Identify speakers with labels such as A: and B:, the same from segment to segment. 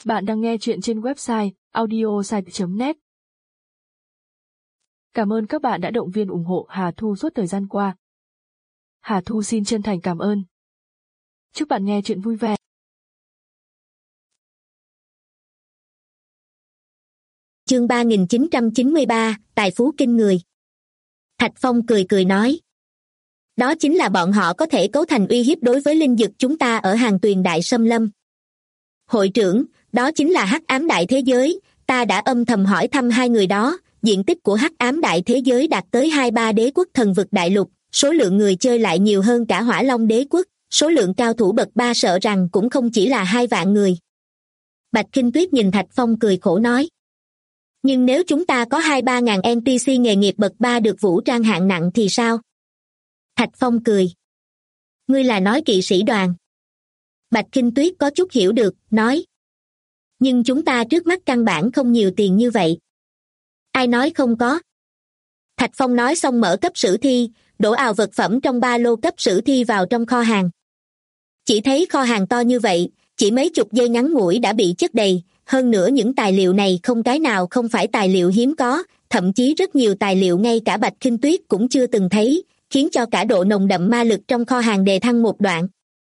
A: Bạn đang nghe chuyện trên website audiosite.net. Cảm ơn các bạn đã động viên ủng hộ Hà Thu suốt thời gian qua. Hà Thu xin chân thành cảm ơn. Chúc bạn nghe chuyện vui vẻ.
B: Chương 3993, tài phú kinh người. Thạch Phong cười cười nói. Đó chính là bọn họ có thể cấu thành uy hiếp đối với linh dực chúng ta ở Hàng Tuyền Đại Xâm Lâm. Hội trưởng, đó chính là Hắc Ám Đại Thế Giới, ta đã âm thầm hỏi thăm hai người đó, diện tích của Hắc Ám Đại Thế Giới đạt tới 2-3 đế quốc thần vực đại lục, số lượng người chơi lại nhiều hơn cả Hỏa Long đế quốc, số lượng cao thủ bậc 3 sợ rằng cũng không chỉ là 2 vạn người. Bạch Kinh Tuyết nhìn Thạch Phong cười khổ nói. Nhưng nếu chúng ta có 2-3 ngàn NPC nghề nghiệp bậc 3 được vũ trang hạng nặng thì sao? Thạch Phong cười. Ngươi là nói kỵ sĩ đoàn. Bạch Kinh Tuyết có chút hiểu được, nói. Nhưng chúng ta trước mắt căn bản không nhiều tiền như vậy. Ai nói không có? Thạch Phong nói xong mở cấp sử thi, đổ ào vật phẩm trong ba lô cấp sử thi vào trong kho hàng. Chỉ thấy kho hàng to như vậy, chỉ mấy chục giây ngắn ngủi đã bị chất đầy, hơn nữa những tài liệu này không cái nào không phải tài liệu hiếm có, thậm chí rất nhiều tài liệu ngay cả Bạch Kinh Tuyết cũng chưa từng thấy, khiến cho cả độ nồng đậm ma lực trong kho hàng đề thăng một đoạn.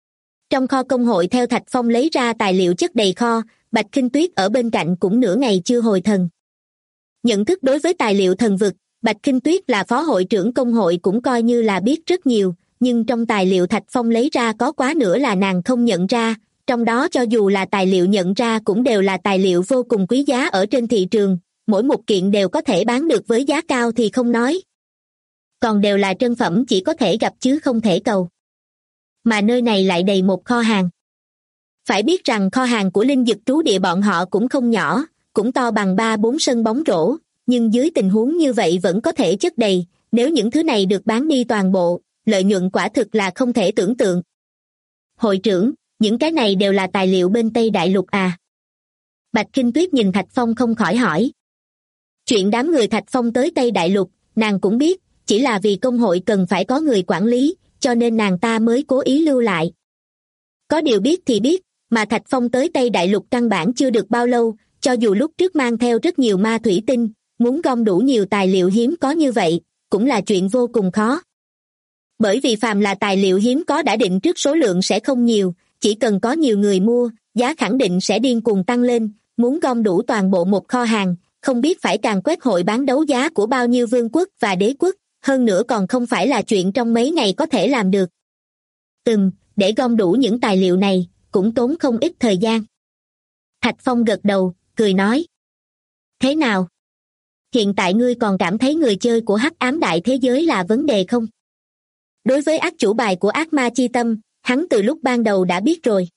B: Trong kho công hội theo Thạch Phong lấy ra tài liệu chất đầy kho, Bạch Kinh Tuyết ở bên cạnh cũng nửa ngày chưa hồi thần. Nhận thức đối với tài liệu thần vực, Bạch Kinh Tuyết là phó hội trưởng công hội cũng coi như là biết rất nhiều, nhưng trong tài liệu Thạch Phong lấy ra có quá nửa là nàng không nhận ra, trong đó cho dù là tài liệu nhận ra cũng đều là tài liệu vô cùng quý giá ở trên thị trường, mỗi một kiện đều có thể bán được với giá cao thì không nói. Còn đều là trân phẩm chỉ có thể gặp chứ không thể cầu. Mà nơi này lại đầy một kho hàng. Phải biết rằng kho hàng của linh dực trú địa bọn họ cũng không nhỏ, cũng to bằng 3-4 sân bóng rổ, nhưng dưới tình huống như vậy vẫn có thể chất đầy, nếu những thứ này được bán đi toàn bộ, lợi nhuận quả thực là không thể tưởng tượng. Hội trưởng, những cái này đều là tài liệu bên Tây Đại Lục à? Bạch Kinh Tuyết nhìn Thạch Phong không khỏi hỏi. Chuyện đám người Thạch Phong tới Tây Đại Lục, nàng cũng biết, chỉ là vì công hội cần phải có người quản lý, cho nên nàng ta mới cố ý lưu lại. Có điều biết thì biết, mà Thạch Phong tới Tây Đại Lục căn bản chưa được bao lâu, cho dù lúc trước mang theo rất nhiều ma thủy tinh, muốn gom đủ nhiều tài liệu hiếm có như vậy, cũng là chuyện vô cùng khó. Bởi vì phàm là tài liệu hiếm có đã định trước số lượng sẽ không nhiều, chỉ cần có nhiều người mua, giá khẳng định sẽ điên cuồng tăng lên, muốn gom đủ toàn bộ một kho hàng, không biết phải càng quét hội bán đấu giá của bao nhiêu vương quốc và đế quốc, hơn nữa còn không phải là chuyện trong mấy ngày có thể làm được. Để gom đủ những tài liệu này, cũng tốn không ít thời gian. Thạch Phong gật đầu, cười nói. Thế nào? Hiện tại ngươi còn cảm thấy người chơi của Hắc Ám Đại Thế Giới là vấn đề không? Đối với ác chủ bài của ác ma chi tâm, hắn từ lúc ban đầu đã biết rồi.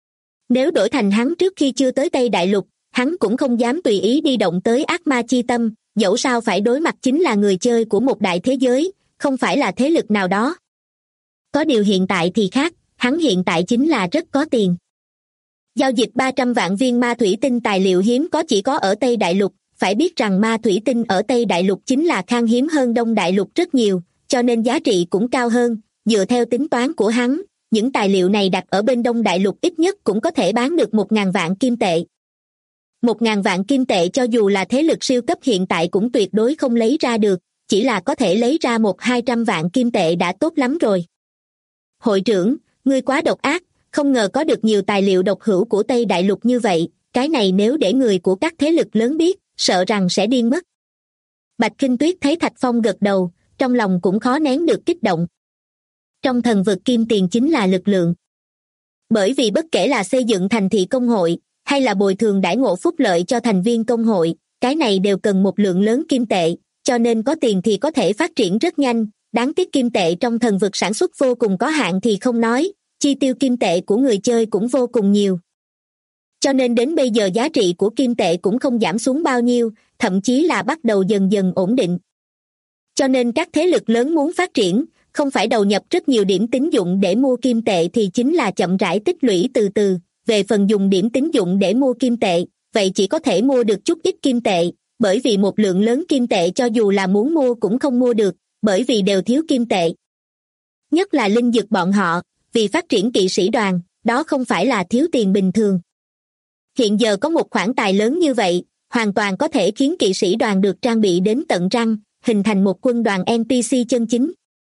B: Nếu đổi thành hắn trước khi chưa tới Tây Đại Lục, hắn cũng không dám tùy ý đi động tới ác ma chi tâm, dẫu sao phải đối mặt chính là người chơi của một đại thế giới, không phải là thế lực nào đó. Có điều hiện tại thì khác, hắn hiện tại chính là rất có tiền. Giao dịch 300 vạn viên ma thủy tinh tài liệu hiếm có chỉ có ở Tây Đại Lục, phải biết rằng ma thủy tinh ở Tây Đại Lục chính là khan hiếm hơn Đông Đại Lục rất nhiều, cho nên giá trị cũng cao hơn, dựa theo tính toán của hắn, những tài liệu này đặt ở bên Đông Đại Lục ít nhất cũng có thể bán được 1.000 vạn kim tệ. 1.000 vạn kim tệ cho dù là thế lực siêu cấp hiện tại cũng tuyệt đối không lấy ra được, chỉ là có thể lấy ra 100-200 vạn kim tệ đã tốt lắm rồi. Hội trưởng, ngươi quá độc ác, không ngờ có được nhiều tài liệu độc hữu của Tây Đại Lục như vậy, cái này nếu để người của các thế lực lớn biết, sợ rằng sẽ điên mất. Bạch Kinh Tuyết thấy Thạch Phong gật đầu, trong lòng cũng khó nén được kích động. Trong thần vực kim tiền chính là lực lượng. Bởi vì bất kể là xây dựng thành thị công hội, hay là bồi thường đãi ngộ phúc lợi cho thành viên công hội, cái này đều cần một lượng lớn kim tệ, cho nên có tiền thì có thể phát triển rất nhanh, đáng tiếc kim tệ trong thần vực sản xuất vô cùng có hạn thì không nói, chi tiêu kim tệ của người chơi cũng vô cùng nhiều. Cho nên đến bây giờ giá trị của kim tệ cũng không giảm xuống bao nhiêu, thậm chí là bắt đầu dần dần ổn định. Cho nên các thế lực lớn muốn phát triển, không phải đầu nhập rất nhiều điểm tín dụng để mua kim tệ thì chính là chậm rãi tích lũy từ từ, về phần dùng điểm tín dụng để mua kim tệ, vậy chỉ có thể mua được chút ít kim tệ, bởi vì một lượng lớn kim tệ cho dù là muốn mua cũng không mua được, bởi vì đều thiếu kim tệ. Nhất là linh dực bọn họ, vì phát triển kỵ sĩ đoàn, đó không phải là thiếu tiền bình thường. Hiện giờ có một khoản tài lớn như vậy, hoàn toàn có thể khiến kỵ sĩ đoàn được trang bị đến tận răng, hình thành một quân đoàn NPC chân chính.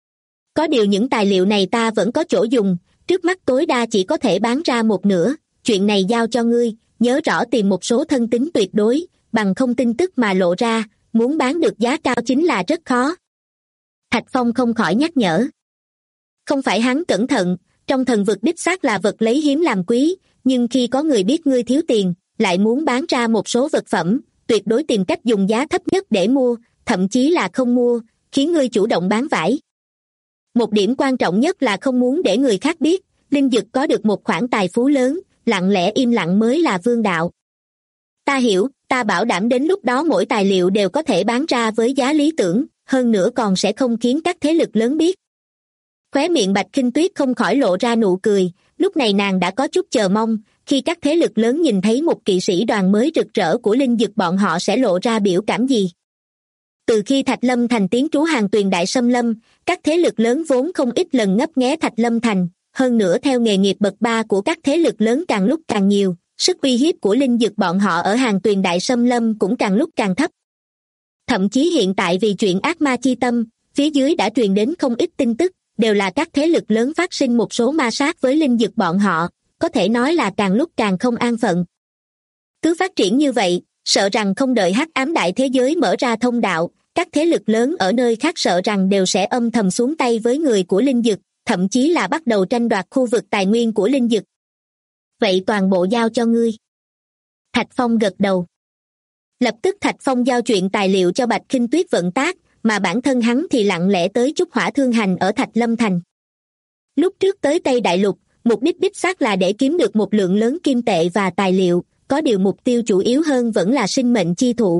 B: Có điều những tài liệu này ta vẫn có chỗ dùng, trước mắt tối đa chỉ có thể bán ra một nửa, chuyện này giao cho ngươi, nhớ rõ tìm một số thân tín tuyệt đối, bằng không tin tức mà lộ ra, muốn bán được giá cao chính là rất khó. Thạch Phong không khỏi nhắc nhở. Không phải hắn cẩn thận, trong thần vực đích xác là vật lấy hiếm làm quý, nhưng khi có người biết ngươi thiếu tiền, lại muốn bán ra một số vật phẩm, tuyệt đối tìm cách dùng giá thấp nhất để mua, thậm chí là không mua, khiến ngươi chủ động bán vải. Một điểm quan trọng nhất là không muốn để người khác biết, Linh Dực có được một khoản tài phú lớn, lặng lẽ im lặng mới là vương đạo. Ta hiểu, ta bảo đảm đến lúc đó mỗi tài liệu đều có thể bán ra với giá lý tưởng, hơn nữa còn sẽ không khiến các thế lực lớn biết. Khóe miệng Bạch Khinh Tuyết không khỏi lộ ra nụ cười, lúc này nàng đã có chút chờ mong, khi các thế lực lớn nhìn thấy một kỵ sĩ đoàn mới rực rỡ của Linh Dực bọn họ sẽ lộ ra biểu cảm gì. Từ khi Thạch Lâm Thành tiến trú Hàng Tuyền Đại Xâm Lâm, các thế lực lớn vốn không ít lần ngấp nghé Thạch Lâm Thành, hơn nữa theo nghề nghiệp bậc ba của các thế lực lớn càng lúc càng nhiều, sức uy hiếp của Linh Dực bọn họ ở Hàng Tuyền Đại Xâm Lâm cũng càng lúc càng thấp. Thậm chí hiện tại vì chuyện ác ma chi tâm, phía dưới đã truyền đến không ít tin tức, đều là các thế lực lớn phát sinh một số ma sát với Linh Dực bọn họ, có thể nói là càng lúc càng không an phận. Cứ phát triển như vậy, sợ rằng không đợi hắc ám đại thế giới mở ra thông đạo, các thế lực lớn ở nơi khác sợ rằng đều sẽ âm thầm xuống tay với người của Linh Dực, thậm chí là bắt đầu tranh đoạt khu vực tài nguyên của Linh Dực. Vậy toàn bộ giao cho ngươi. Thạch Phong gật đầu. Lập tức Thạch Phong giao chuyện tài liệu cho Bạch Khinh Tuyết vận tác, mà bản thân hắn thì lặng lẽ tới Trúc Hỏa Thương Hành ở Thạch Lâm Thành. Lúc trước tới Tây Đại Lục, mục đích đích xác là để kiếm được một lượng lớn kim tệ và tài liệu, có điều mục tiêu chủ yếu hơn vẫn là sinh mệnh chi thụ.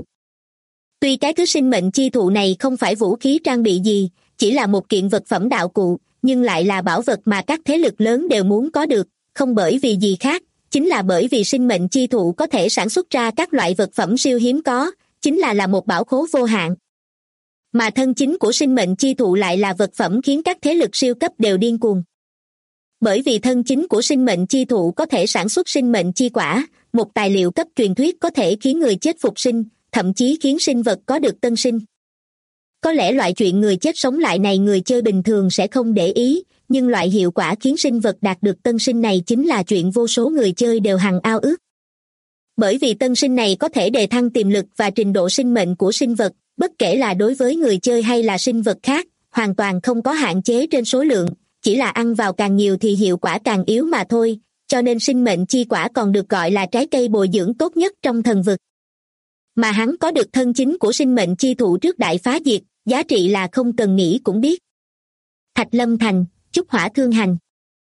B: Tuy cái thứ sinh mệnh chi thụ này không phải vũ khí trang bị gì, chỉ là một kiện vật phẩm đạo cụ, nhưng lại là bảo vật mà các thế lực lớn đều muốn có được, không bởi vì gì khác, chính là bởi vì sinh mệnh chi thụ có thể sản xuất ra các loại vật phẩm siêu hiếm có, chính là một bảo khố vô hạn. Mà thân chính của sinh mệnh chi thụ lại là vật phẩm khiến các thế lực siêu cấp đều điên cuồng. Bởi vì thân chính của sinh mệnh chi thụ có thể sản xuất sinh mệnh chi quả, một tài liệu cấp truyền thuyết có thể khiến người chết phục sinh, thậm chí khiến sinh vật có được tân sinh. Có lẽ loại chuyện người chết sống lại này người chơi bình thường sẽ không để ý, nhưng loại hiệu quả khiến sinh vật đạt được tân sinh này chính là chuyện vô số người chơi đều hằng ao ước. Bởi vì tân sinh này có thể đề thăng tiềm lực và trình độ sinh mệnh của sinh vật, bất kể là đối với người chơi hay là sinh vật khác, hoàn toàn không có hạn chế trên số lượng, chỉ là ăn vào càng nhiều thì hiệu quả càng yếu mà thôi, cho nên sinh mệnh chi quả còn được gọi là trái cây bồi dưỡng tốt nhất trong thần vực. Mà hắn có được thân chính của sinh mệnh chi thụ trước đại phá diệt, giá trị là không cần nghĩ cũng biết. Thạch Lâm Thành, Trúc Hỏa Thương Hành.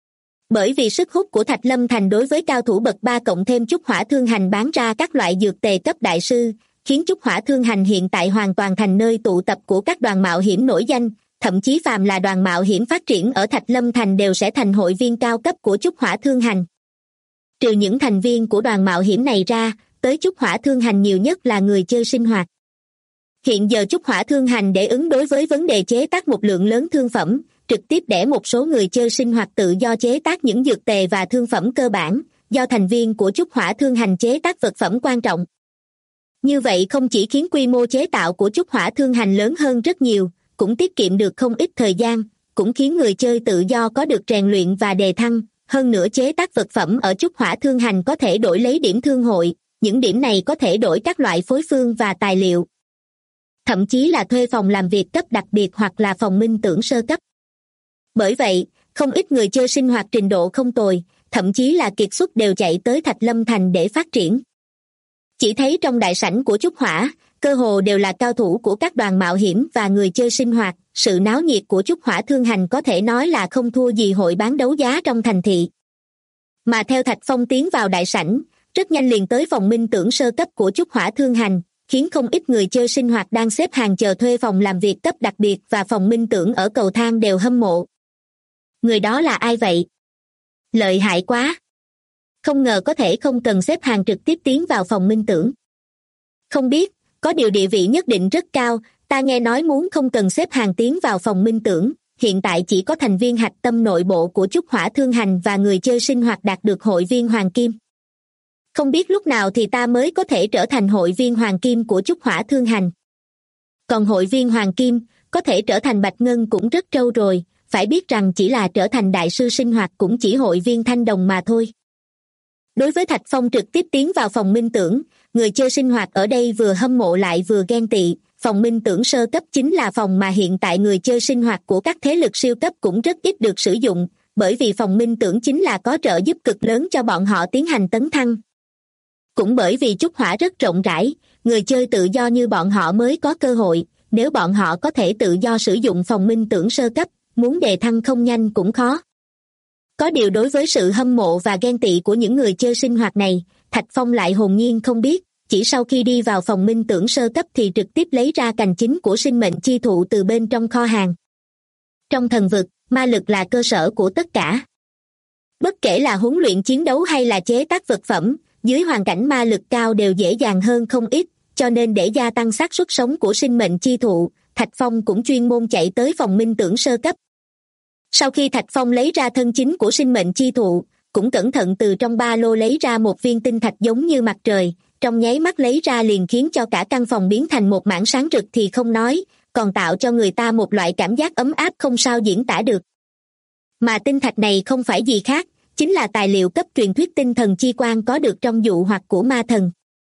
B: Bởi vì sức hút của Thạch Lâm Thành đối với cao thủ bậc 3 cộng thêm Trúc Hỏa Thương Hành bán ra các loại dược tề cấp đại sư, khiến Trúc Hỏa Thương Hành hiện tại hoàn toàn thành nơi tụ tập của các đoàn mạo hiểm nổi danh, thậm chí phàm là đoàn mạo hiểm phát triển ở Thạch Lâm Thành đều sẽ thành hội viên cao cấp của Trúc Hỏa Thương Hành. Trừ những thành viên của đoàn mạo hiểm này ra, tới Trúc Hỏa Thương Hành nhiều nhất là người chơi sinh hoạt. Hiện giờ Trúc Hỏa Thương Hành để ứng đối với vấn đề chế tác một lượng lớn thương phẩm, trực tiếp để một số người chơi sinh hoạt tự do chế tác những dược tề và thương phẩm cơ bản, do thành viên của Trúc Hỏa Thương Hành chế tác vật phẩm quan trọng. Như vậy không chỉ khiến quy mô chế tạo của Trúc Hỏa Thương Hành lớn hơn rất nhiều, cũng tiết kiệm được không ít thời gian, cũng khiến người chơi tự do có được rèn luyện và đề thăng, hơn nữa chế tác vật phẩm ở Trúc Hỏa Thương Hành có thể đổi lấy điểm thương hội, những điểm này có thể đổi các loại phối phương và tài liệu. Thậm chí là thuê phòng làm việc cấp đặc biệt hoặc là phòng minh tưởng sơ cấp. Bởi vậy, không ít người chơi sinh hoạt trình độ không tồi, thậm chí là kiệt xuất đều chạy tới Thạch Lâm Thành để phát triển. Chỉ thấy trong đại sảnh của Trúc Hỏa, cơ hồ đều là cao thủ của các đoàn mạo hiểm và người chơi sinh hoạt, sự náo nhiệt của Trúc Hỏa Thương Hành có thể nói là không thua gì hội bán đấu giá trong thành thị. Mà theo Thạch Phong tiến vào đại sảnh, rất nhanh liền tới phòng minh tưởng sơ cấp của Trúc Hỏa Thương Hành, khiến không ít người chơi sinh hoạt đang xếp hàng chờ thuê phòng làm việc cấp đặc biệt và phòng minh tưởng ở cầu thang đều hâm mộ. Người đó là ai vậy? Lợi hại quá! Không ngờ có thể không cần xếp hàng trực tiếp tiến vào phòng minh tưởng. Không biết, có điều địa vị nhất định rất cao, ta nghe nói muốn không cần xếp hàng tiến vào phòng minh tưởng, hiện tại chỉ có thành viên hạch tâm nội bộ của Trúc Hỏa Thương Hành và người chơi sinh hoạt đạt được hội viên hoàng kim. Không biết lúc nào thì ta mới có thể trở thành hội viên hoàng kim của Chúc Hỏa Thương Hành. Còn hội viên hoàng kim, có thể trở thành bạch ngân cũng rất trâu rồi, phải biết rằng chỉ là trở thành đại sư sinh hoạt cũng chỉ hội viên thanh đồng mà thôi. Đối với Thạch Phong trực tiếp tiến vào phòng minh tưởng, người chơi sinh hoạt ở đây vừa hâm mộ lại vừa ghen tị. Phòng minh tưởng sơ cấp chính là phòng mà hiện tại người chơi sinh hoạt của các thế lực siêu cấp cũng rất ít được sử dụng, bởi vì phòng minh tưởng chính là có trợ giúp cực lớn cho bọn họ tiến hành tấn thăng. Cũng bởi vì Chúc Hỏa rất rộng rãi, người chơi tự do như bọn họ mới có cơ hội, nếu bọn họ có thể tự do sử dụng phòng minh tưởng sơ cấp, muốn đề thăng không nhanh cũng khó. Có điều đối với sự hâm mộ và ghen tị của những người chơi sinh hoạt này, Thạch Phong lại hồn nhiên không biết, chỉ sau khi đi vào phòng minh tưởng sơ cấp thì trực tiếp lấy ra cành chính của sinh mệnh chi thụ từ bên trong kho hàng. Trong thần vực, ma lực là cơ sở của tất cả. Bất kể là huấn luyện chiến đấu hay là chế tác vật phẩm, dưới hoàn cảnh ma lực cao đều dễ dàng hơn không ít, cho nên để gia tăng xác suất sống của sinh mệnh chi thụ, Thạch Phong cũng chuyên môn chạy tới phòng minh tưởng sơ cấp. Sau khi Thạch Phong lấy ra thân chính của sinh mệnh chi thụ, cũng cẩn thận từ trong ba lô lấy ra một viên tinh thạch giống như mặt trời, trong nháy mắt lấy ra liền khiến cho cả căn phòng biến thành một mảng sáng rực thì không nói, còn tạo cho người ta một loại cảm giác ấm áp không sao diễn tả được. Mà tinh thạch này không phải gì khác, chính là tài liệu cấp truyền thuyết tinh thần chi quan có được trong dụ hoặc của ma thần.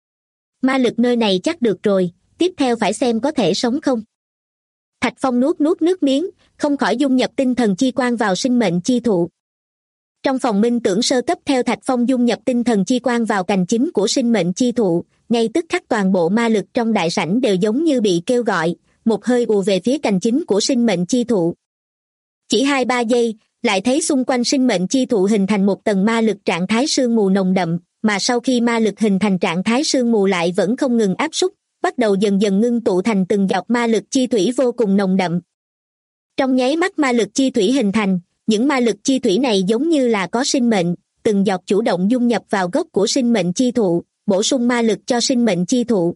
B: Ma lực nơi này chắc được rồi, tiếp theo phải xem có thể sống không. Thạch Phong nuốt nước miếng, không khỏi dung nhập tinh thần chi quan vào sinh mệnh chi thụ. Trong phòng minh tưởng sơ cấp theo Thạch Phong dung nhập tinh thần chi quan vào cành chính của sinh mệnh chi thụ, ngay tức khắc toàn bộ ma lực trong đại sảnh đều giống như bị kêu gọi, một hơi ùa về phía cành chính của sinh mệnh chi thụ. Chỉ 2-3 giây, lại thấy xung quanh sinh mệnh chi thụ hình thành một tầng ma lực trạng thái sương mù nồng đậm, mà sau khi ma lực hình thành trạng thái sương mù lại vẫn không ngừng áp súc, bắt đầu dần dần ngưng tụ thành từng giọt ma lực chi thủy vô cùng nồng đậm. Trong nháy mắt ma lực chi thủy hình thành, những ma lực chi thủy này giống như là có sinh mệnh, từng giọt chủ động dung nhập vào gốc của sinh mệnh chi thụ, bổ sung ma lực cho sinh mệnh chi thụ.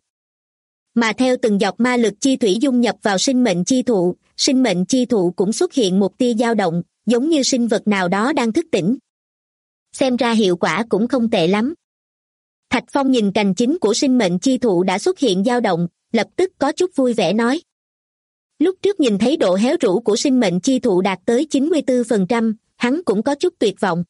B: Mà theo từng giọt ma lực chi thủy dung nhập vào sinh mệnh chi thụ cũng xuất hiện một tia dao động, giống như sinh vật nào đó đang thức tỉnh. Xem ra hiệu quả cũng không tệ lắm. Thạch Phong nhìn cành chính của sinh mệnh chi thụ đã xuất hiện dao động, lập tức có chút vui vẻ nói. Lúc trước nhìn thấy độ héo rũ của sinh mệnh chi thụ đạt tới 94%, hắn cũng có chút tuyệt vọng.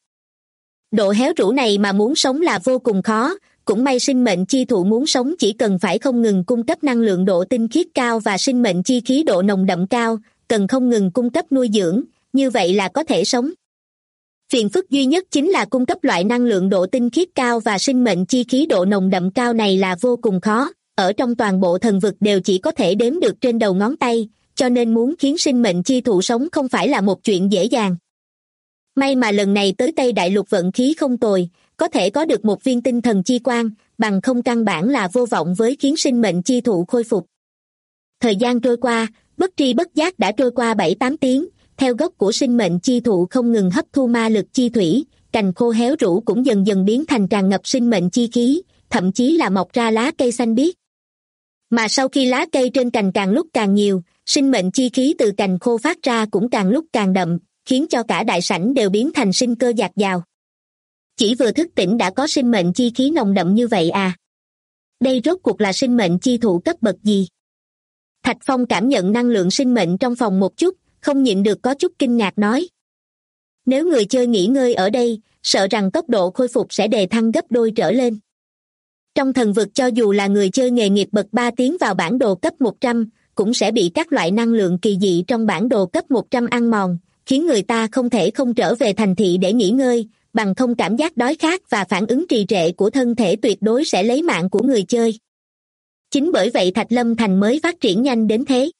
B: Độ héo rũ này mà muốn sống là vô cùng khó, cũng may sinh mệnh chi thụ muốn sống chỉ cần phải không ngừng cung cấp năng lượng độ tinh khiết cao và sinh mệnh chi khí độ nồng đậm cao, cần không ngừng cung cấp nuôi dưỡng, như vậy là có thể sống. Phiền phức duy nhất chính là cung cấp loại năng lượng độ tinh khiết cao và sinh mệnh chi khí độ nồng đậm cao này là vô cùng khó, ở trong toàn bộ thần vực đều chỉ có thể đếm được trên đầu ngón tay, cho nên muốn khiến sinh mệnh chi thụ sống không phải là một chuyện dễ dàng. May mà lần này tới Tây Đại Lục vận khí không tồi, có thể có được một viên tinh thần chi quan, bằng không căn bản là vô vọng với khiến sinh mệnh chi thụ khôi phục. Thời gian trôi qua, bất tri bất giác đã trôi qua 7-8 tiếng, theo gốc của sinh mệnh chi thụ không ngừng hấp thu ma lực chi thủy, cành khô héo rũ cũng dần dần biến thành tràn ngập sinh mệnh chi khí, thậm chí là mọc ra lá cây xanh biếc. Mà sau khi lá cây trên cành càng lúc càng nhiều, sinh mệnh chi khí từ cành khô phát ra cũng càng lúc càng đậm, khiến cho cả đại sảnh đều biến thành sinh cơ dạt dào. Chỉ vừa thức tỉnh đã có sinh mệnh chi khí nồng đậm như vậy à? Đây rốt cuộc là sinh mệnh chi thụ cấp bậc gì? Thạch Phong cảm nhận năng lượng sinh mệnh trong phòng một chút, không nhịn được có chút kinh ngạc nói. Nếu người chơi nghỉ ngơi ở đây, sợ rằng tốc độ khôi phục sẽ đề thăng gấp đôi trở lên. Trong thần vực cho dù là người chơi nghề nghiệp bậc 3 tiến vào bản đồ cấp 100, cũng sẽ bị các loại năng lượng kỳ dị trong bản đồ cấp 100 ăn mòn, khiến người ta không thể không trở về thành thị để nghỉ ngơi, bằng không cảm giác đói khát và phản ứng trì trệ của thân thể tuyệt đối sẽ lấy mạng của người chơi. Chính bởi vậy Thạch Lâm Thành mới phát triển nhanh đến thế.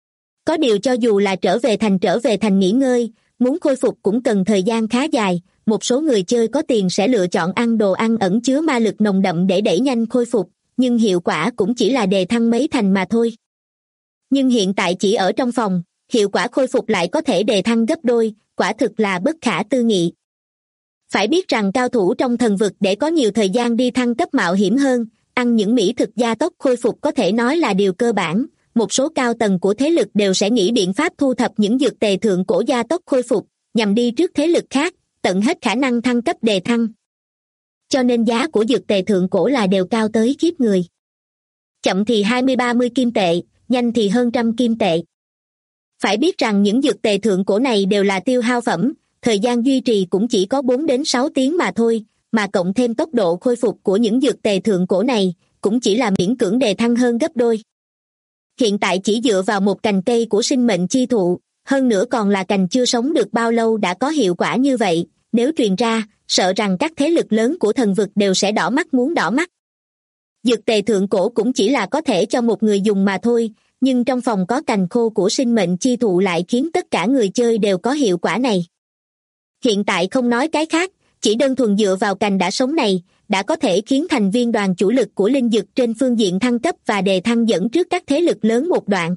B: Có điều cho dù là trở về thành nghỉ ngơi, muốn khôi phục cũng cần thời gian khá dài, một số người chơi có tiền sẽ lựa chọn ăn đồ ăn ẩn chứa ma lực nồng đậm để đẩy nhanh khôi phục, nhưng hiệu quả cũng chỉ là đề thăng mấy thành mà thôi. Nhưng hiện tại chỉ ở trong phòng, hiệu quả khôi phục lại có thể đề thăng gấp đôi, quả thực là bất khả tư nghị. Phải biết rằng cao thủ trong thần vực để có nhiều thời gian đi thăng cấp mạo hiểm hơn, ăn những mỹ thực gia tốc khôi phục có thể nói là điều cơ bản. Một số cao tầng của thế lực đều sẽ nghĩ biện pháp thu thập những dược tề thượng cổ gia tốc khôi phục, nhằm đi trước thế lực khác, tận hết khả năng thăng cấp đề thăng. cho nên giá của dược tề thượng cổ là đều cao tới khiếp người. Chậm thì 20-30 kim tệ, nhanh thì hơn 100 kim tệ. Phải biết rằng những dược tề thượng cổ này đều là tiêu hao phẩm, thời gian duy trì cũng chỉ có 4 đến 6 tiếng mà thôi, mà cộng thêm tốc độ khôi phục của những dược tề thượng cổ này, cũng chỉ là miễn cưỡng đề thăng hơn gấp đôi. Hiện tại chỉ dựa vào một cành cây của sinh mệnh chi thụ, hơn nữa còn là cành chưa sống được bao lâu đã có hiệu quả như vậy, nếu truyền ra, sợ rằng các thế lực lớn của thần vực đều sẽ đỏ mắt muốn đỏ mắt. Dược tề thượng cổ cũng chỉ là có thể cho một người dùng mà thôi, nhưng trong phòng có cành khô của sinh mệnh chi thụ lại khiến tất cả người chơi đều có hiệu quả này. Hiện tại không nói cái khác, chỉ đơn thuần dựa vào cành đã sống này, đã có thể khiến thành viên đoàn chủ lực của linh dực trên phương diện thăng cấp và đề thăng dẫn trước các thế lực lớn một đoạn.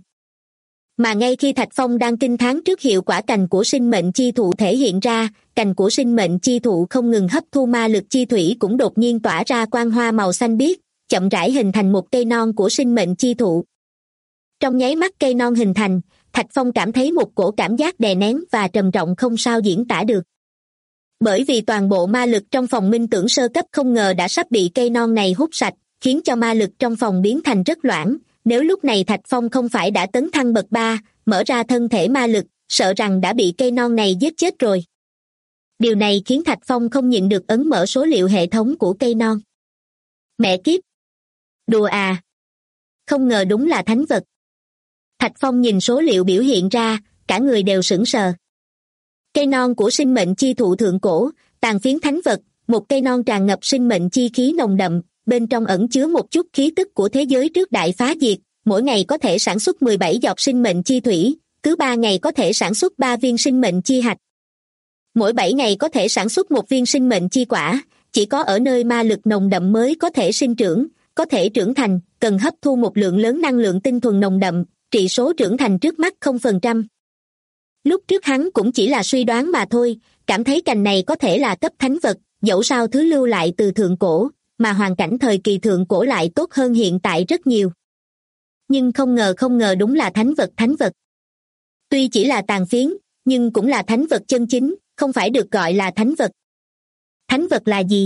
B: Mà ngay khi Thạch Phong đang kinh thán trước hiệu quả cành của sinh mệnh chi thụ thể hiện ra, cành của sinh mệnh chi thụ không ngừng hấp thu ma lực chi thủy cũng đột nhiên tỏa ra quang hoa màu xanh biếc, chậm rãi hình thành một cây non của sinh mệnh chi thụ. Trong nháy mắt cây non hình thành, Thạch Phong cảm thấy một cổ cảm giác đè nén và trầm trọng không sao diễn tả được. Bởi vì toàn bộ ma lực trong phòng minh tưởng sơ cấp không ngờ đã sắp bị cây non này hút sạch, khiến cho ma lực trong phòng biến thành rất loãng. Nếu lúc này Thạch Phong không phải đã tấn thăng bậc 3, mở ra thân thể ma lực, sợ rằng đã bị cây non này giết chết rồi. Điều này khiến Thạch Phong không nhịn được ấn mở số liệu hệ thống của cây non. Mẹ kiếp! Đùa à! Không ngờ đúng là thánh vật. Thạch Phong nhìn số liệu biểu hiện ra, cả người đều sững sờ. Cây non của sinh mệnh chi thụ thượng cổ, tàn phiến thánh vật, một cây non tràn ngập sinh mệnh chi khí nồng đậm, bên trong ẩn chứa một chút khí tức của thế giới trước đại phá diệt, mỗi ngày có thể sản xuất 17 giọt sinh mệnh chi thủy, cứ 3 ngày có thể sản xuất 3 viên sinh mệnh chi hạch. Mỗi 7 ngày có thể sản xuất 1 viên sinh mệnh chi quả, chỉ có ở nơi ma lực nồng đậm mới có thể sinh trưởng, có thể trưởng thành, cần hấp thu một lượng lớn năng lượng tinh thuần nồng đậm, trị số trưởng thành trước mắt 0%. Lúc trước hắn cũng chỉ là suy đoán mà thôi, cảm thấy cành này có thể là cấp thánh vật, dẫu sao thứ lưu lại từ thượng cổ, mà hoàn cảnh thời kỳ thượng cổ lại tốt hơn hiện tại rất nhiều. Nhưng không ngờ đúng là thánh vật. Tuy chỉ là tàn phiến, nhưng cũng là thánh vật chân chính, không phải được gọi là thánh vật. Thánh vật là gì?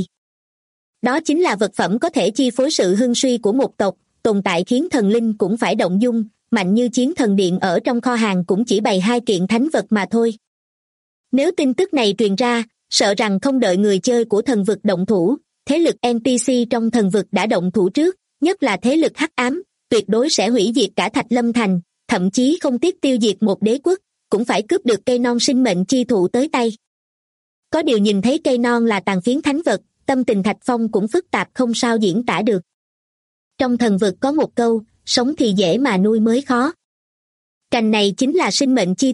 B: Đó chính là vật phẩm có thể chi phối sự hưng suy của một tộc, tồn tại khiến thần linh cũng phải động dung, mạnh như chiến thần điện ở trong kho hàng cũng chỉ bày 2 kiện thánh vật mà thôi. Nếu tin tức này truyền ra, sợ rằng không đợi người chơi của thần vực động thủ, thế lực NPC trong thần vực đã động thủ trước, nhất là thế lực hắc ám, tuyệt đối sẽ hủy diệt cả Thạch Lâm Thành, thậm chí không tiếc tiêu diệt một đế quốc, cũng phải cướp được cây non sinh mệnh chi thụ tới tay. Có điều nhìn thấy cây non là tàn phiến thánh vật, tâm tình Thạch Phong cũng phức tạp không sao diễn tả được. Trong thần vực có một câu, sống thì dễ mà nuôi mới khó. Cành này chính là sinh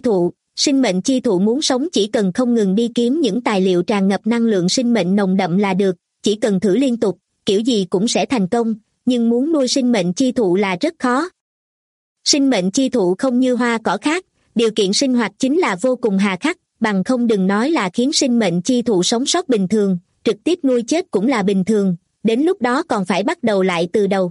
B: mệnh chi thụ muốn sống chỉ cần không ngừng đi kiếm những tài liệu tràn ngập năng lượng sinh mệnh nồng đậm là được, chỉ cần thử liên tục, kiểu gì cũng sẽ thành công, nhưng muốn nuôi sinh mệnh chi thụ là rất khó. Sinh mệnh chi thụ không như hoa cỏ khác, điều kiện sinh hoạt chính là vô cùng hà khắc, bằng không đừng nói là khiến sinh mệnh chi thụ sống sót bình thường, trực tiếp nuôi chết cũng là bình thường, đến lúc đó còn phải bắt đầu lại từ đầu.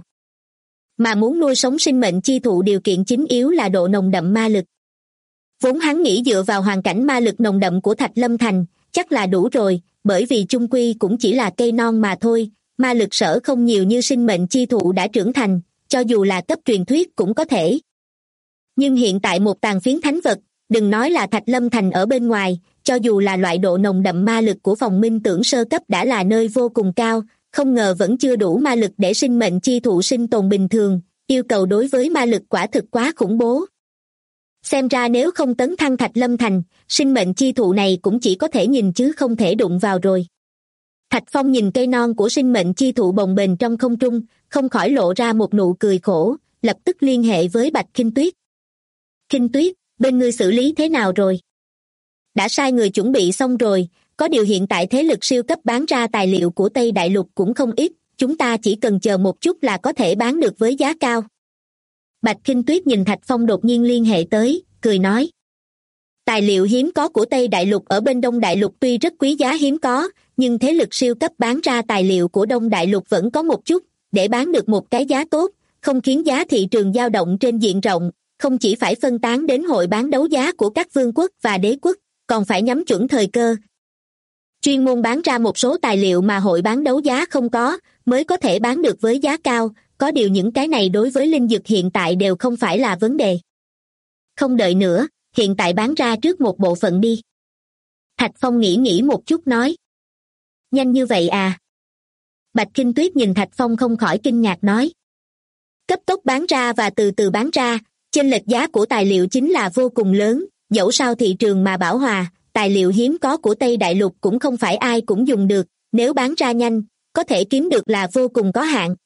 B: Mà muốn nuôi sống sinh mệnh chi thụ điều kiện chính yếu là độ nồng đậm ma lực. Vốn hắn nghĩ dựa vào hoàn cảnh ma lực nồng đậm của Thạch Lâm Thành, chắc là đủ rồi, bởi vì chung quy cũng chỉ là cây non mà thôi, ma lực sở không nhiều như sinh mệnh chi thụ đã trưởng thành, cho dù là cấp truyền thuyết cũng có thể. Nhưng hiện tại một tàn phiến thánh vật, đừng nói là Thạch Lâm Thành ở bên ngoài, cho dù là loại độ nồng đậm ma lực của phòng minh tưởng sơ cấp đã là nơi vô cùng cao, không ngờ vẫn chưa đủ ma lực để sinh mệnh chi thụ sinh tồn bình thường, yêu cầu đối với ma lực quả thực quá khủng bố. Xem ra nếu không tấn thăng Thạch Lâm Thành, sinh mệnh chi thụ này cũng chỉ có thể nhìn chứ không thể đụng vào rồi. Thạch Phong nhìn cây non của sinh mệnh chi thụ bồng bềnh trong không trung, không khỏi lộ ra một nụ cười khổ, lập tức liên hệ với Bạch Khinh Tuyết. Khinh Tuyết, bên ngươi xử lý thế nào rồi? Đã sai người chuẩn bị xong rồi, có điều hiện tại thế lực siêu cấp bán ra tài liệu của Tây Đại Lục cũng không ít, chúng ta chỉ cần chờ một chút là có thể bán được với giá cao. Bạch Khinh Tuyết nhìn Thạch Phong đột nhiên liên hệ tới, cười nói. Tài liệu hiếm có của Tây Đại Lục ở bên Đông Đại Lục tuy rất quý giá hiếm có, nhưng thế lực siêu cấp bán ra tài liệu của Đông Đại Lục vẫn có một chút, để bán được một cái giá tốt, không khiến giá thị trường dao động trên diện rộng, không chỉ phải phân tán đến hội bán đấu giá của các vương quốc và đế quốc, còn phải nhắm chuẩn thời cơ. chuyên môn bán ra một số tài liệu mà hội bán đấu giá không có, mới có thể bán được với giá cao, có điều những cái này đối với linh dược hiện tại đều không phải là vấn đề. Không đợi nữa, hiện tại bán ra trước một bộ phận đi. Thạch Phong nghĩ một chút nói. Nhanh như vậy à? Bạch Kinh Tuyết nhìn Thạch Phong không khỏi kinh ngạc nói. Cấp tốc bán ra và từ từ bán ra, chênh lệch giá của tài liệu chính là vô cùng lớn, dẫu sao thị trường mà bão hòa, tài liệu hiếm có của Tây Đại Lục cũng không phải ai cũng dùng được, nếu bán ra nhanh, có thể kiếm được là vô cùng có hạn.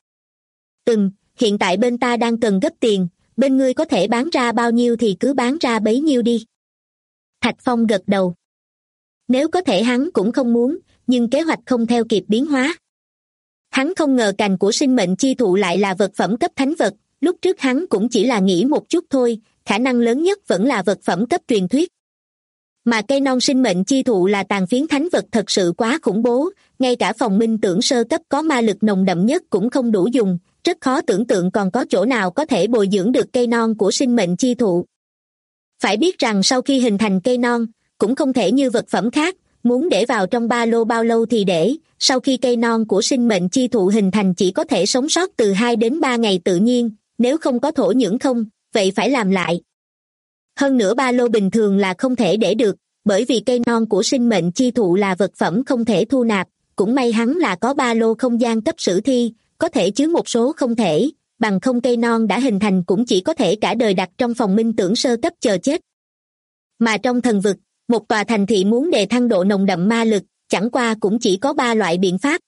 B: Hiện tại bên ta đang cần gấp tiền, bên ngươi có thể bán ra bao nhiêu thì cứ bán ra bấy nhiêu đi. Thạch Phong gật đầu. Nếu có thể hắn cũng không muốn, nhưng kế hoạch không theo kịp biến hóa. Hắn không ngờ cành của sinh mệnh chi thụ lại là vật phẩm cấp thánh vật, lúc trước hắn cũng chỉ là nghĩ một chút thôi, khả năng lớn nhất vẫn là vật phẩm cấp truyền thuyết. Mà cây non sinh mệnh chi thụ là tàn phiến thánh vật thật sự quá khủng bố, ngay cả phòng minh tưởng sơ cấp có ma lực nồng đậm nhất cũng không đủ dùng, rất khó tưởng tượng còn có chỗ nào có thể bồi dưỡng được cây non của sinh mệnh chi thụ. Phải biết rằng sau khi hình thành cây non, cũng không thể như vật phẩm khác, muốn để vào trong ba lô bao lâu thì để, sau khi cây non của sinh mệnh chi thụ hình thành chỉ có thể sống sót từ 2 đến 3 ngày tự nhiên, nếu không có thổ nhưỡng không, vậy phải làm lại. Hơn nữa ba lô bình thường là không thể để được, bởi vì cây non của sinh mệnh chi thụ là vật phẩm không thể thu nạp, cũng may hắn là có ba lô không gian cấp sử thi, có thể chứa một số không thể, bằng không cây non đã hình thành cũng chỉ có thể cả đời đặt trong phòng minh tưởng sơ cấp chờ chết. Mà trong thần vực, một tòa thành thị muốn đề thăng độ nồng đậm ma lực, chẳng qua cũng chỉ có 3 loại biện pháp.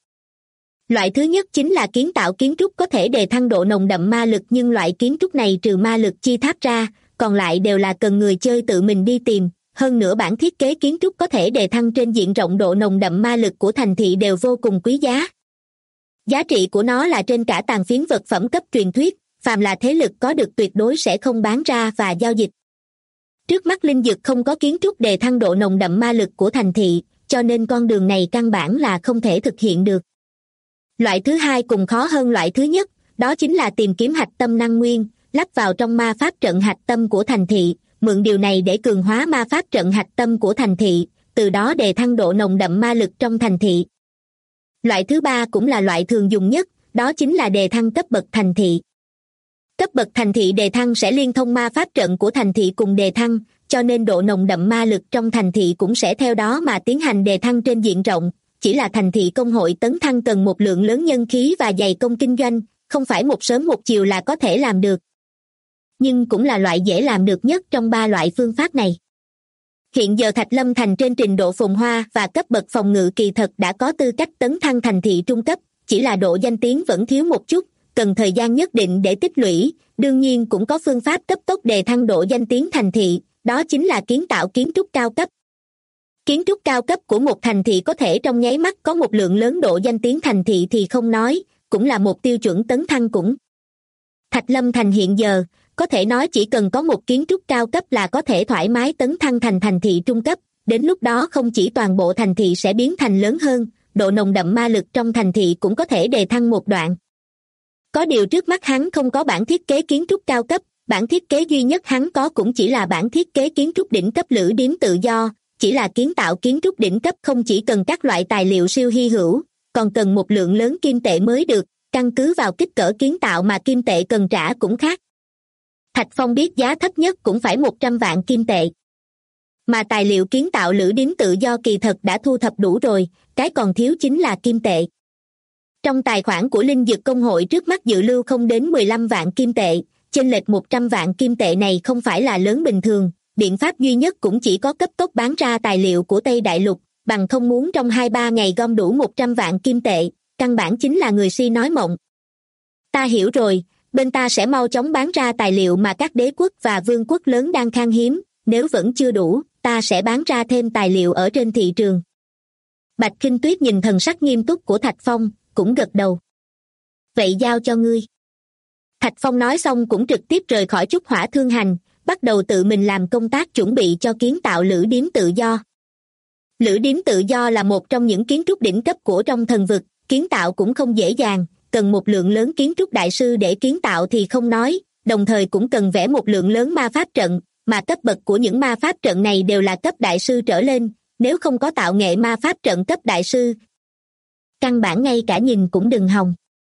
B: Loại thứ nhất chính là kiến tạo kiến trúc có thể đề thăng độ nồng đậm ma lực, nhưng loại kiến trúc này trừ ma lực chi tháp ra, còn lại đều là cần người chơi tự mình đi tìm. Hơn nữa bản thiết kế kiến trúc có thể đề thăng trên diện rộng độ nồng đậm ma lực của thành thị đều vô cùng quý giá. Giá trị của nó là trên cả tàn phiến vật phẩm cấp truyền thuyết, phàm là thế lực có được tuyệt đối sẽ không bán ra và giao dịch. Trước mắt linh dược không có kiến trúc đề thăng độ nồng đậm ma lực của thành thị, cho nên con đường này căn bản là không thể thực hiện được. Loại thứ hai cùng khó hơn loại thứ nhất, đó chính là tìm kiếm hạch tâm năng nguyên, lắp vào trong ma pháp trận hạch tâm của thành thị, mượn điều này để cường hóa ma pháp trận hạch tâm của thành thị, từ đó đề thăng độ nồng đậm ma lực trong thành thị. Loại thứ ba cũng là loại thường dùng nhất, đó chính là đề thăng cấp bậc thành thị. Cấp bậc thành thị đề thăng sẽ liên thông ma pháp trận của thành thị cùng đề thăng, cho nên độ nồng đậm ma lực trong thành thị cũng sẽ theo đó mà tiến hành đề thăng trên diện rộng, chỉ là thành thị công hội tấn thăng cần một lượng lớn nhân khí và dày công kinh doanh, không phải một sớm một chiều là có thể làm được. Nhưng cũng là loại dễ làm được nhất trong 3 loại phương pháp này. Hiện giờ Thạch Lâm Thành trên trình độ phồn hoa và cấp bậc phòng ngự kỳ thật đã có tư cách tấn thăng thành thị trung cấp, chỉ là độ danh tiếng vẫn thiếu một chút, cần thời gian nhất định để tích lũy, đương nhiên cũng có phương pháp cấp tốc đề thăng độ danh tiếng thành thị, đó chính là kiến tạo kiến trúc cao cấp. Kiến trúc cao cấp của một thành thị có thể trong nháy mắt có một lượng lớn độ danh tiếng thành thị thì không nói, cũng là một tiêu chuẩn tấn thăng cũng. Thạch Lâm Thành hiện giờ, có thể nói chỉ cần có một kiến trúc cao cấp là có thể thoải mái tấn thăng thành thành thị trung cấp, đến lúc đó không chỉ toàn bộ thành thị sẽ biến thành lớn hơn, độ nồng đậm ma lực trong thành thị cũng có thể đề thăng một đoạn. Có điều trước mắt hắn không có bản thiết kế kiến trúc cao cấp, bản thiết kế duy nhất hắn có cũng chỉ là bản thiết kế kiến trúc đỉnh cấp lữ điếm tự do, chỉ là kiến tạo kiến trúc đỉnh cấp không chỉ cần các loại tài liệu siêu hy hữu, còn cần một lượng lớn kim tệ mới được, căn cứ vào kích cỡ kiến tạo mà kim tệ cần trả cũng khác. Thạch Phong biết giá thấp nhất cũng phải 100 vạn kim tệ. Mà tài liệu kiến tạo lữ điếm tự do kỳ thật đã thu thập đủ rồi, cái còn thiếu chính là kim tệ. Trong tài khoản của Linh Dược Công hội trước mắt dự lưu không đến 15 vạn kim tệ, chênh lệch 100 vạn kim tệ này không phải là lớn bình thường, biện pháp duy nhất cũng chỉ có cấp tốc bán ra tài liệu của Tây Đại Lục, bằng không muốn trong 2-3 ngày gom đủ 100 vạn kim tệ, căn bản chính là người si nói mộng. Ta hiểu rồi, bên ta sẽ mau chóng bán ra tài liệu mà các đế quốc và vương quốc lớn đang khan hiếm, nếu vẫn chưa đủ, ta sẽ bán ra thêm tài liệu ở trên thị trường. Bạch Kinh Tuyết nhìn thần sắc nghiêm túc của Thạch Phong, cũng gật đầu. Vậy giao cho ngươi. Thạch Phong nói xong cũng trực tiếp rời khỏi Trúc Hỏa Thương Hành, bắt đầu tự mình làm công tác chuẩn bị cho kiến tạo lữ điếm tự do. Lữ điếm tự do là một trong những kiến trúc đỉnh cấp của trong thần vực, kiến tạo cũng không dễ dàng, cần một lượng lớn kiến trúc đại sư để kiến tạo thì không nói, đồng thời cũng cần vẽ một lượng lớn ma pháp trận, mà cấp bậc của những ma pháp trận này đều là cấp đại sư trở lên, nếu không có tạo nghệ ma pháp trận cấp đại sư, căn bản ngay cả nhìn cũng đừng hòng.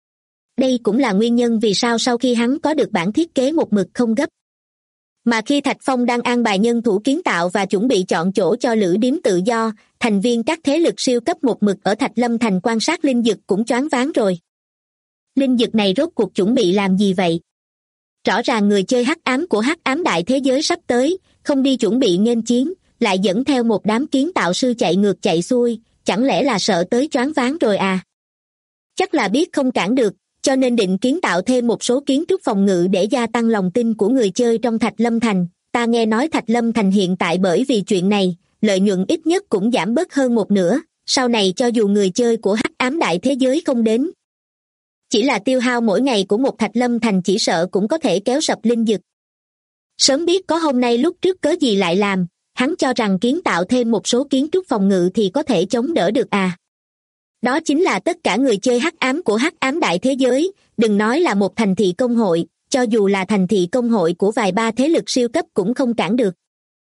B: Đây cũng là nguyên nhân vì sao sau khi hắn có được bản thiết kế một mực không gấp. Mà khi Thạch Phong đang an bài nhân thủ kiến tạo và chuẩn bị chọn chỗ cho lữ điếm tự do, thành viên các thế lực siêu cấp một mực ở Thạch Lâm Thành quan sát linh dực cũng choáng váng rồi. Linh dực này rốt cuộc chuẩn bị làm gì vậy? Rõ ràng người chơi hắc ám của hắc ám đại thế giới sắp tới, không đi chuẩn bị nghênh chiến, lại dẫn theo một đám kiến tạo sư chạy ngược chạy xuôi, chẳng lẽ là sợ tới choáng váng rồi à? Chắc là biết không cản được, cho nên định kiến tạo thêm một số kiến trúc phòng ngự để gia tăng lòng tin của người chơi trong Thạch Lâm Thành. Ta nghe nói Thạch Lâm Thành hiện tại bởi vì chuyện này, lợi nhuận ít nhất cũng giảm bớt hơn một nửa, sau này cho dù người chơi của hắc ám đại thế giới không đến, chỉ là tiêu hao mỗi ngày của một Thạch Lâm Thành chỉ sợ cũng có thể kéo sập linh dực. Sớm biết có hôm nay lúc trước cớ gì lại làm, hắn cho rằng kiến tạo thêm một số kiến trúc phòng ngự thì có thể chống đỡ được à. Đó chính là tất cả người chơi hắc ám của hắc ám đại thế giới, đừng nói là một thành thị công hội, cho dù là thành thị công hội của vài ba thế lực siêu cấp cũng không cản được.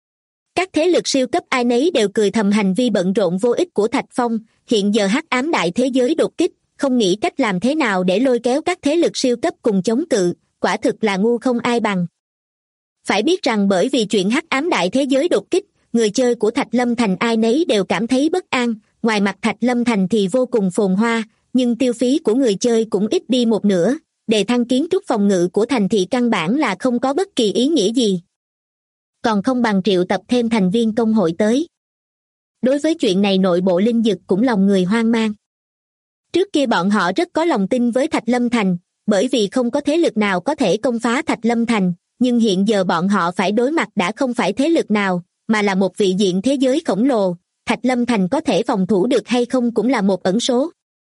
B: Các thế lực siêu cấp ai nấy đều cười thầm hành vi bận rộn vô ích của Thạch Phong, hiện giờ hắc ám đại thế giới đột kích, không nghĩ cách làm thế nào để lôi kéo các thế lực siêu cấp cùng chống cự, quả thực là ngu không ai bằng. Phải biết rằng bởi vì chuyện hắc ám đại thế giới đột kích, người chơi của Thạch Lâm Thành ai nấy đều cảm thấy bất an, ngoài mặt Thạch Lâm Thành thì vô cùng phồn hoa, nhưng tiêu phí của người chơi cũng ít đi một nửa, đề thăng kiến trúc phòng ngự của thành thị căn bản là không có bất kỳ ý nghĩa gì. Còn không bằng triệu tập thêm thành viên công hội tới. Đối với chuyện này nội bộ linh dực cũng lòng người hoang mang. Trước kia bọn họ rất có lòng tin với Thạch Lâm Thành, bởi vì không có thế lực nào có thể công phá Thạch Lâm Thành, nhưng hiện giờ bọn họ phải đối mặt đã không phải thế lực nào, mà là một vị diện thế giới khổng lồ, Thạch Lâm Thành có thể phòng thủ được hay không cũng là một ẩn số.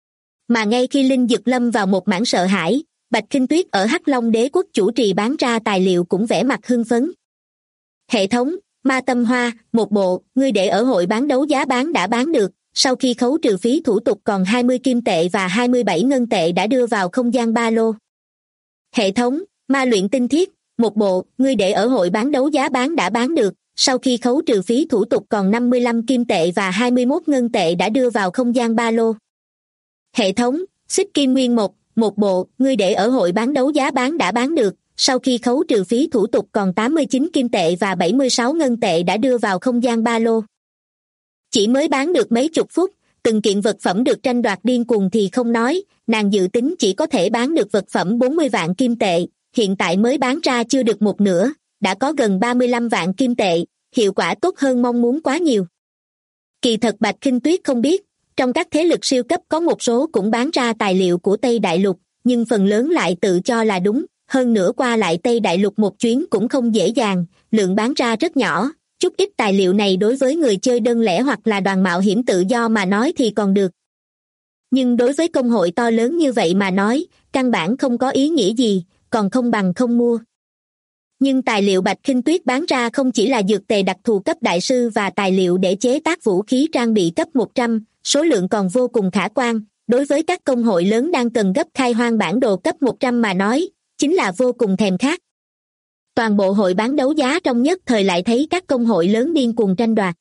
B: Mà ngay khi linh dực lâm vào một mảng sợ hãi, Bạch Kinh Tuyết ở Hắc Long Đế quốc chủ trì bán ra tài liệu cũng vẻ mặt hưng phấn. Hệ thống, ma tâm hoa, một bộ, ngươi để ở hội bán đấu giá bán đã bán được, sau khi khấu trừ phí thủ tục còn 20 kim tệ và 27 ngân tệ đã đưa vào không gian ba lô. Hệ thống, ma luyện tinh thiết, một bộ, ngươi để ở hội bán đấu giá bán đã bán được, sau khi khấu trừ phí thủ tục còn 55 kim tệ và 21 ngân tệ đã đưa vào không gian ba lô. Hệ thống, xích kim nguyên một bộ, ngươi để ở hội bán đấu giá bán đã bán được, sau khi khấu trừ phí thủ tục còn 89 kim tệ và 76 ngân tệ đã đưa vào không gian ba lô. Chỉ mới bán được mấy chục phút, từng kiện vật phẩm được tranh đoạt điên cuồng thì không nói, nàng dự tính chỉ có thể bán được vật phẩm 40 vạn kim tệ, hiện tại mới bán ra chưa được một nửa, đã có gần 35 vạn kim tệ, hiệu quả tốt hơn mong muốn quá nhiều. Kỳ thật Bạch Kinh Tuyết không biết, trong các thế lực siêu cấp có một số cũng bán ra tài liệu của Tây Đại Lục, nhưng phần lớn lại tự cho là đúng, hơn nữa qua lại Tây Đại Lục một chuyến cũng không dễ dàng, lượng bán ra rất nhỏ, chút ít tài liệu này đối với người chơi đơn lẻ hoặc là đoàn mạo hiểm tự do mà nói thì còn được. Nhưng đối với công hội to lớn như vậy mà nói, căn bản không có ý nghĩa gì, còn không bằng không mua. Nhưng tài liệu Bạch Kinh Tuyết bán ra không chỉ là dược tề đặc thù cấp đại sư và tài liệu để chế tác vũ khí trang bị cấp 100, số lượng còn vô cùng khả quan, đối với các công hội lớn đang cần gấp khai hoang bản đồ cấp 100 mà nói, chính là vô cùng thèm khát. Toàn bộ hội bán đấu giá trong nhất thời lại thấy các công hội lớn điên cuồng tranh đoạt.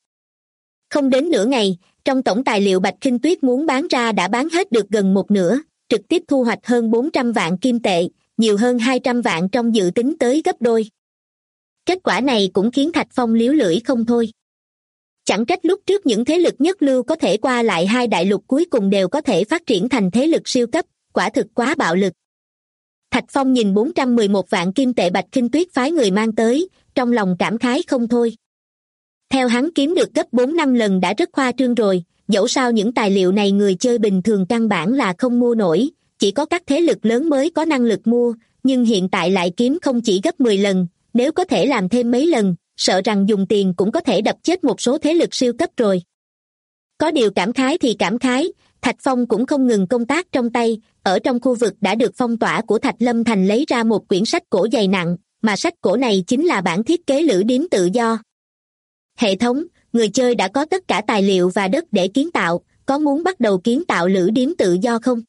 B: Không đến nửa ngày, trong tổng tài liệu Bạch Kinh Tuyết muốn bán ra đã bán hết được gần một nửa, trực tiếp thu hoạch hơn 400 vạn kim tệ, nhiều hơn 200 vạn trong dự tính tới gấp đôi. Kết quả này cũng khiến Thạch Phong liếu lưỡi không thôi. Chẳng trách lúc trước những thế lực nhất lưu có thể qua lại hai đại lục cuối cùng đều có thể phát triển thành thế lực siêu cấp, quả thực quá bạo lực. Thạch Phong nhìn 411 vạn kim tệ Bạch Kinh Tuyết phái người mang tới, trong lòng cảm khái không thôi. Theo hắn kiếm được gấp 4-5 lần đã rất khoa trương rồi, dẫu sao những tài liệu này người chơi bình thường căn bản là không mua nổi, chỉ có các thế lực lớn mới có năng lực mua, nhưng hiện tại lại kiếm không chỉ gấp 10 lần, nếu có thể làm thêm mấy lần, sợ rằng dùng tiền cũng có thể đập chết một số thế lực siêu cấp rồi. Có điều cảm khái thì cảm khái, Thạch Phong cũng không ngừng công tác trong tay, ở trong khu vực đã được phong tỏa của Thạch Lâm Thành lấy ra một quyển sách cổ dày nặng, mà sách cổ này chính là bản thiết kế lữ điếm tự do. Hệ thống, người chơi đã có tất cả tài liệu và đất để kiến tạo, có muốn bắt đầu kiến tạo lữ điếm tự do không?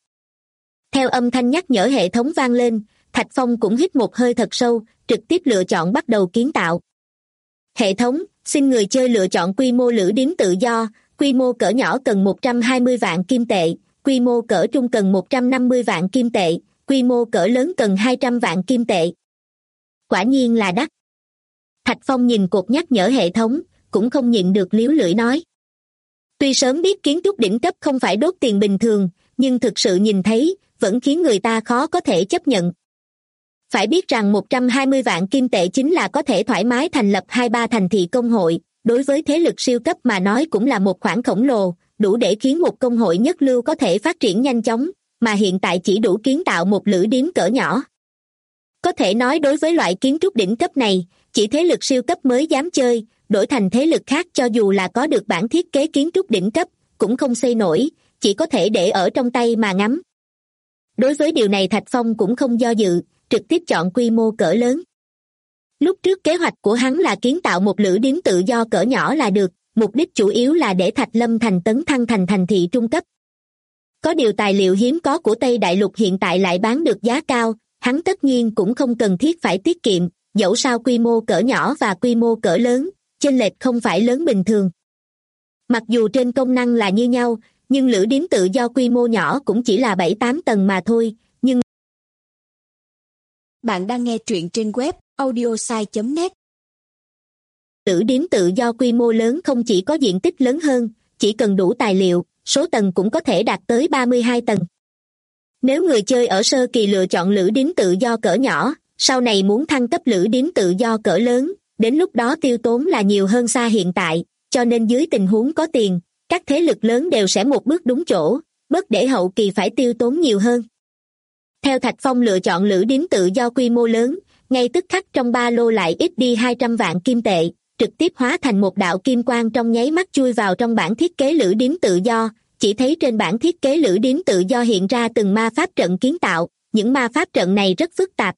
B: Theo âm thanh nhắc nhở hệ thống vang lên, Thạch Phong cũng hít một hơi thật sâu, trực tiếp lựa chọn bắt đầu kiến tạo. Hệ thống, xin người chơi lựa chọn quy mô lữ điếm tự do, quy mô cỡ nhỏ cần 120 vạn kim tệ, quy mô cỡ trung cần 150 vạn kim tệ, quy mô cỡ lớn cần 200 vạn kim tệ. Quả nhiên là đắt. Thạch Phong nhìn cột nhắc nhở hệ thống, cũng không nhịn được líu lưỡi nói. Tuy sớm biết kiến trúc đỉnh cấp không phải đốt tiền bình thường, nhưng thực sự nhìn thấy, vẫn khiến người ta khó có thể chấp nhận. Phải biết rằng 120 vạn kim tệ chính là có thể thoải mái thành lập 2-3 thành thị công hội, đối với thế lực siêu cấp mà nói cũng là một khoản khổng lồ, đủ để khiến một công hội nhất lưu có thể phát triển nhanh chóng, mà hiện tại chỉ đủ kiến tạo một lữ điếm cỡ nhỏ. Có thể nói đối với loại kiến trúc đỉnh cấp này, chỉ thế lực siêu cấp mới dám chơi, đổi thành thế lực khác cho dù là có được bản thiết kế kiến trúc đỉnh cấp, cũng không xây nổi, chỉ có thể để ở trong tay mà ngắm. Đối với điều này Thạch Phong cũng không do dự, trực tiếp chọn quy mô cỡ lớn. Lúc trước kế hoạch của hắn là kiến tạo một lữ điếm tự do cỡ nhỏ là được, mục đích chủ yếu là để Thạch Lâm Thành tấn thăng thành thành thị trung cấp. Có điều tài liệu hiếm có của Tây Đại Lục hiện tại lại bán được giá cao, hắn tất nhiên cũng không cần thiết phải tiết kiệm, dẫu sao quy mô cỡ nhỏ và quy mô cỡ lớn, chênh lệch không phải lớn bình thường. Mặc dù trên công năng là như nhau, nhưng lữ điếm tự do quy mô nhỏ cũng chỉ là 7-8 tầng mà thôi, nhưng...
C: Bạn đang nghe truyện trên web audiosai.net.
B: Lữ điếm tự do quy mô lớn không chỉ có diện tích lớn hơn, chỉ cần đủ tài liệu, số tầng cũng có thể đạt tới 32 tầng. Nếu người chơi ở sơ kỳ lựa chọn lữ điếm tự do cỡ nhỏ, sau này muốn thăng cấp lữ điếm tự do cỡ lớn, đến lúc đó tiêu tốn là nhiều hơn xa hiện tại, cho nên dưới tình huống có tiền, các thế lực lớn đều sẽ một bước đúng chỗ, bất để hậu kỳ phải tiêu tốn nhiều hơn. Theo Thạch Phong lựa chọn lữ điếm tự do quy mô lớn, ngay tức khắc trong ba lô lại ít đi 200 vạn kim tệ, trực tiếp hóa thành một đạo kim quang trong nháy mắt chui vào trong bản thiết kế lữ điếm tự do, chỉ thấy trên bản thiết kế lữ điếm tự do hiện ra từng ma pháp trận kiến tạo, những ma pháp trận này rất phức tạp.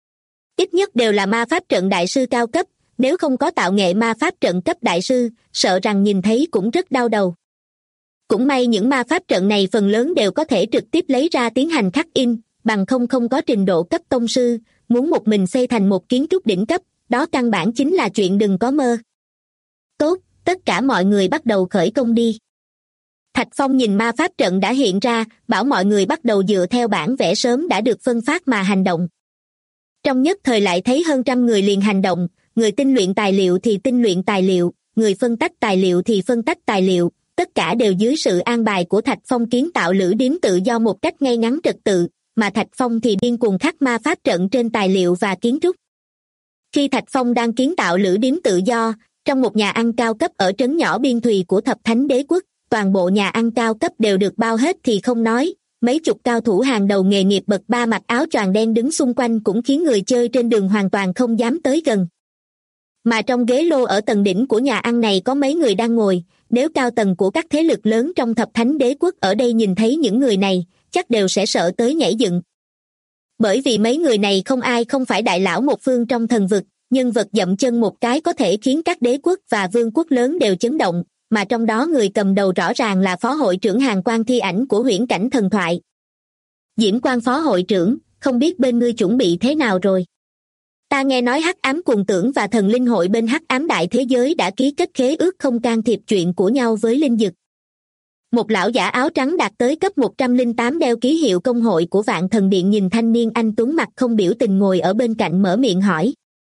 B: Ít nhất đều là ma pháp trận đại sư cao cấp, nếu không có tạo nghệ ma pháp trận cấp đại sư, sợ rằng nhìn thấy cũng rất đau đầu. Cũng may những ma pháp trận này phần lớn đều có thể trực tiếp lấy ra tiến hành khắc in, bằng không có trình độ cấp tông sư, muốn một mình xây thành một kiến trúc đỉnh cấp, đó căn bản chính là chuyện đừng có mơ. Tốt, tất cả mọi người bắt đầu khởi công đi. Thạch Phong nhìn ma pháp trận đã hiện ra, bảo mọi người bắt đầu dựa theo bản vẽ sớm đã được phân phát mà hành động. Trong nhất thời lại thấy hơn 100 người liền hành động, người tinh luyện tài liệu thì tinh luyện tài liệu, người phân tách tài liệu thì phân tách tài liệu, tất cả đều dưới sự an bài của Thạch Phong kiến tạo lữ điếm tự do một cách ngay ngắn trật tự, mà Thạch Phong thì điên cuồng khắc ma pháp trận trên tài liệu và kiến trúc. Khi Thạch Phong đang kiến tạo lữ điếm tự do, trong một nhà ăn cao cấp ở trấn nhỏ biên thùy của Thập Thánh Đế Quốc, toàn bộ nhà ăn cao cấp đều được bao hết thì không nói, mấy chục cao thủ hàng đầu nghề nghiệp bậc 3 mặc áo choàng đen đứng xung quanh cũng khiến người chơi trên đường hoàn toàn không dám tới gần. Mà trong ghế lô ở tầng đỉnh của nhà ăn này có mấy người đang ngồi, nếu cao tầng của các thế lực lớn trong Thập Thánh Đế Quốc ở đây nhìn thấy những người này, chắc đều sẽ sợ tới nhảy dựng. Bởi vì mấy người này không ai không phải đại lão một phương trong thần vực, nhân vật dậm chân một cái có thể khiến các đế quốc và vương quốc lớn đều chấn động, mà trong đó người cầm đầu rõ ràng là phó hội trưởng Hàn Quan thi ảnh của huyễn cảnh thần thoại. Diễm Quan phó hội trưởng, không biết bên ngươi chuẩn bị thế nào rồi? Ta nghe nói Hắc Ám Cuồng Tưởng và Thần Linh Hội bên Hắc Ám Đại Thế Giới đã ký kết khế ước không can thiệp chuyện của nhau với linh dực. Một lão giả áo trắng đạt tới cấp 108 đeo ký hiệu công hội của Vạn Thần Điện nhìn thanh niên anh tuấn mặt không biểu tình ngồi ở bên cạnh mở miệng hỏi.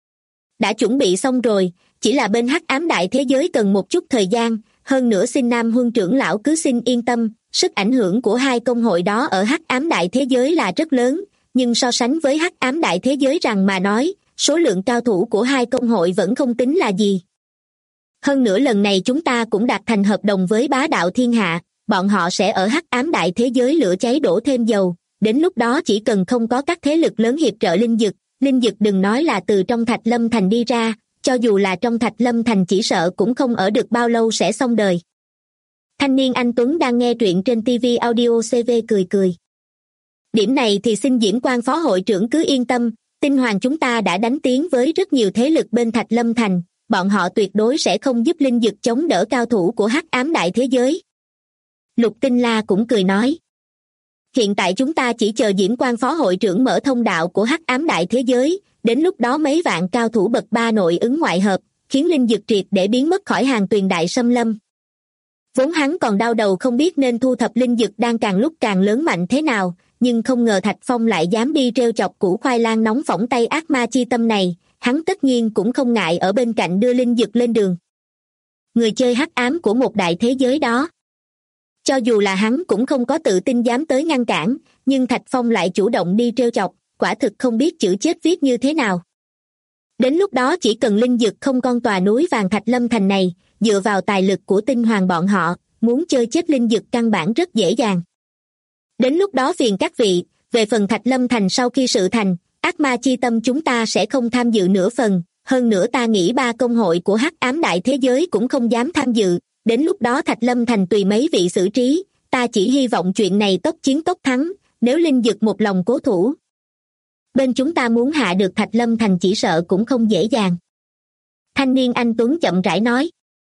B: Đã chuẩn bị xong rồi, chỉ là bên Hắc Ám Đại Thế Giới cần một chút thời gian, hơn nữa xin Nam Huân trưởng lão cứ xin yên tâm, sức ảnh hưởng của hai công hội đó ở Hắc Ám Đại Thế Giới là rất lớn, nhưng so sánh với Hắc Ám Đại Thế Giới rằng mà nói, số lượng cao thủ của hai công hội vẫn không tính là gì. Hơn nữa lần này chúng ta cũng đạt thành hợp đồng với Bá Đạo Thiên Hạ, bọn họ sẽ ở Hắc Ám Đại Thế Giới lửa cháy đổ thêm dầu, đến lúc đó chỉ cần không có các thế lực lớn hiệp trợ linh dực đừng nói là từ trong Thạch Lâm Thành đi ra, cho dù là trong Thạch Lâm Thành chỉ sợ cũng không ở được bao lâu sẽ xong đời. Thanh niên anh tuấn đang nghe truyện trên TV Audio CV cười cười. Điểm này thì xin Diễm Quan phó hội trưởng cứ yên tâm, Tinh Hoàng chúng ta đã đánh tiếng với rất nhiều thế lực bên Thạch Lâm Thành, bọn họ tuyệt đối sẽ không giúp linh dực chống đỡ cao thủ của Hắc Ám Đại Thế Giới. Lục Tinh La cũng cười nói. Hiện tại chúng ta chỉ chờ Diễm Quan phó hội trưởng mở thông đạo của Hắc Ám Đại Thế Giới, đến lúc đó mấy vạn cao thủ bậc 3 nội ứng ngoại hợp, khiến linh dực triệt để biến mất khỏi hàng tuyền đại xâm lâm. Vốn hắn còn đau đầu không biết nên thu thập linh dực đang càng lúc càng lớn mạnh thế nào, nhưng không ngờ Thạch Phong lại dám đi trêu chọc củ khoai lang nóng phỏng tay ác ma chi tâm này, hắn tất nhiên cũng không ngại ở bên cạnh đưa linh dực lên đường. Người chơi hắc ám của một đại thế giới đó. Cho dù là hắn cũng không có tự tin dám tới ngăn cản, nhưng Thạch Phong lại chủ động đi trêu chọc, quả thực không biết chữ chết viết như thế nào. Đến lúc đó chỉ cần linh dực không con tòa núi vàng Thạch Lâm Thành này, dựa vào tài lực của tinh hoàng bọn họ, muốn chơi chết linh dực căn bản rất dễ dàng. Đến lúc đó phiền các vị, về phần Thạch Lâm Thành sau khi sự thành, ác ma chi tâm chúng ta sẽ không tham dự nửa phần, hơn nữa ta nghĩ 3 công hội của hắc ám đại thế giới cũng không dám tham dự, đến lúc đó Thạch Lâm Thành tùy mấy vị xử trí, ta chỉ hy vọng chuyện này tốc chiến tốc thắng, nếu linh dực một lòng cố thủ. Bên chúng ta muốn hạ được Thạch Lâm Thành chỉ sợ cũng không dễ dàng. Thanh niên anh Tuấn chậm rãi nói.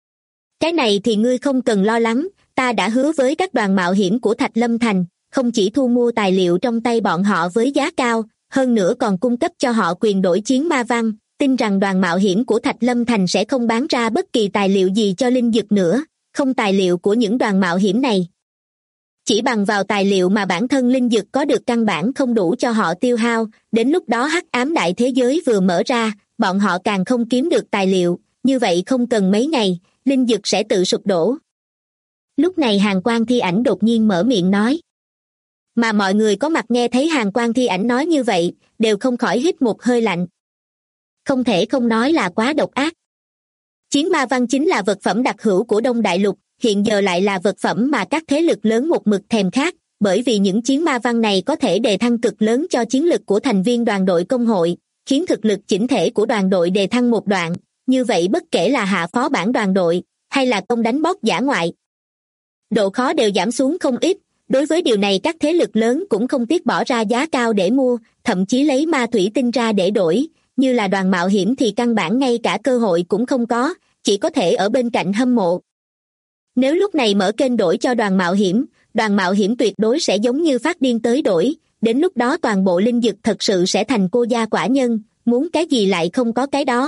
B: Cái này thì ngươi không cần lo lắng, ta đã hứa với các đoàn mạo hiểm của Thạch Lâm Thành, không chỉ thu mua tài liệu trong tay bọn họ với giá cao, hơn nữa còn cung cấp cho họ quyền đổi chiến ma văn, tin rằng đoàn mạo hiểm của Thạch Lâm Thành sẽ không bán ra bất kỳ tài liệu gì cho linh dực nữa, không tài liệu của những đoàn mạo hiểm này. Chỉ bằng vào tài liệu mà bản thân linh dực có được căn bản không đủ cho họ tiêu hao, đến lúc đó hắc ám đại thế giới vừa mở ra, bọn họ càng không kiếm được tài liệu, như vậy không cần mấy ngày, linh dực sẽ tự sụp đổ. Lúc này Hàn Quang Thi Ảnh đột nhiên mở miệng nói. Mà mọi người có mặt nghe thấy Hàn Quang Thi Ảnh nói như vậy, đều không khỏi hít một hơi lạnh. Không thể không nói là quá độc ác. Chiến ma văn chính là vật phẩm đặc hữu của Đông Đại Lục, hiện giờ lại là vật phẩm mà các thế lực lớn một mực thèm khát, bởi vì những chiến ma văn này có thể đề thăng cực lớn cho chiến lực của thành viên đoàn đội công hội, khiến thực lực chỉnh thể của đoàn đội đề thăng một đoạn, như vậy bất kể là hạ phó bản đoàn đội, hay là công đánh bóp dã ngoại. Độ khó đều giảm xuống không ít, đối với điều này các thế lực lớn cũng không tiếc bỏ ra giá cao để mua, thậm chí lấy ma thủy tinh ra để đổi, như là đoàn mạo hiểm thì căn bản ngay cả cơ hội cũng không có, chỉ có thể ở bên cạnh hâm mộ. Nếu lúc này mở kênh đổi cho đoàn mạo hiểm tuyệt đối sẽ giống như phát điên tới đổi, đến lúc đó toàn bộ linh dực thật sự sẽ thành cô gia quả nhân, muốn cái gì lại không có cái đó.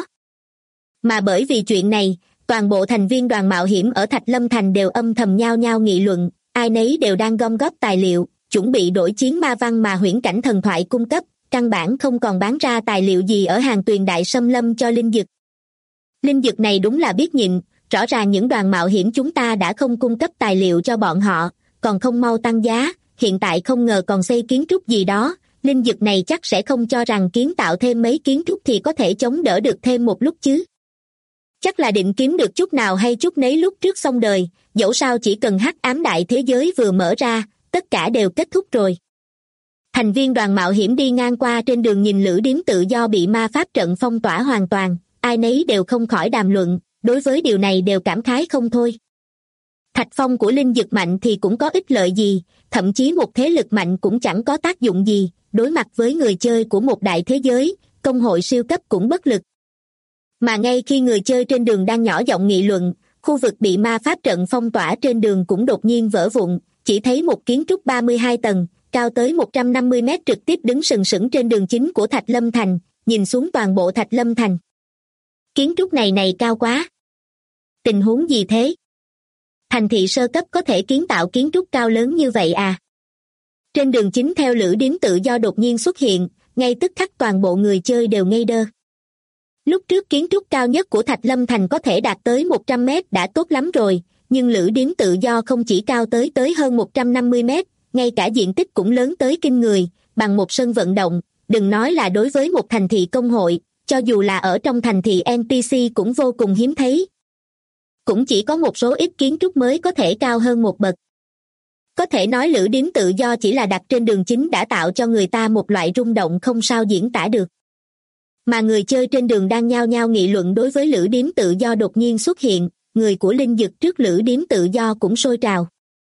B: Mà bởi vì chuyện này, toàn bộ thành viên đoàn mạo hiểm ở Thạch Lâm Thành đều âm thầm nhao nhao nghị luận, ai nấy đều đang gom góp tài liệu, chuẩn bị đổi chiến ma văn mà huyễn cảnh thần thoại cung cấp, căn bản không còn bán ra tài liệu gì ở hàng tuyền đại xâm lâm cho linh dực. Linh dực này đúng là biết nhịn, rõ ràng những đoàn mạo hiểm chúng ta đã không cung cấp tài liệu cho bọn họ, còn không mau tăng giá, hiện tại không ngờ còn xây kiến trúc gì đó, linh dực này chắc sẽ không cho rằng kiến tạo thêm mấy kiến trúc thì có thể chống đỡ được thêm một lúc chứ. Chắc là định kiếm được chút nào hay chút nấy lúc trước xong đời, dẫu sao chỉ cần hắc ám đại thế giới vừa mở ra, tất cả đều kết thúc rồi. Thành viên đoàn mạo hiểm đi ngang qua trên đường nhìn lữ điếm tự do bị ma pháp trận phong tỏa hoàn toàn, ai nấy đều không khỏi đàm luận, đối với điều này đều cảm khái không thôi. Thạch phong của linh dực mạnh thì cũng có ích lợi gì, thậm chí một thế lực mạnh cũng chẳng có tác dụng gì, đối mặt với người chơi của một đại thế giới, công hội siêu cấp cũng bất lực. Mà ngay khi người chơi trên đường đang nhỏ giọng nghị luận, khu vực bị ma pháp trận phong tỏa trên đường cũng đột nhiên vỡ vụn, chỉ thấy một kiến trúc 32 tầng, cao tới 150 mét trực tiếp đứng sừng sững trên đường chính của Thạch Lâm Thành, nhìn xuống toàn bộ Thạch Lâm Thành. Kiến trúc này cao quá. Tình huống gì thế? Thành thị sơ cấp có thể kiến tạo kiến trúc cao lớn như vậy à? Trên đường chính theo lữ điếm tự do đột nhiên xuất hiện, ngay tức khắc toàn bộ người chơi đều ngây đơ. Lúc trước kiến trúc cao nhất của Thạch Lâm Thành có thể đạt tới 100 mét đã tốt lắm rồi, nhưng lữ điếm tự do không chỉ cao tới hơn 150 mét, ngay cả diện tích cũng lớn tới kinh người, bằng một sân vận động, đừng nói là đối với một thành thị công hội, cho dù là ở trong thành thị NPC cũng vô cùng hiếm thấy. Cũng chỉ có một số ít kiến trúc mới có thể cao hơn một bậc. Có thể nói lữ điếm tự do chỉ là đặt trên đường chính đã tạo cho người ta một loại rung động không sao diễn tả được. Mà người chơi trên đường đang nhao nhao nghị luận đối với lữ điếm tự do đột nhiên xuất hiện, người của linh dực trước lữ điếm tự do cũng sôi trào.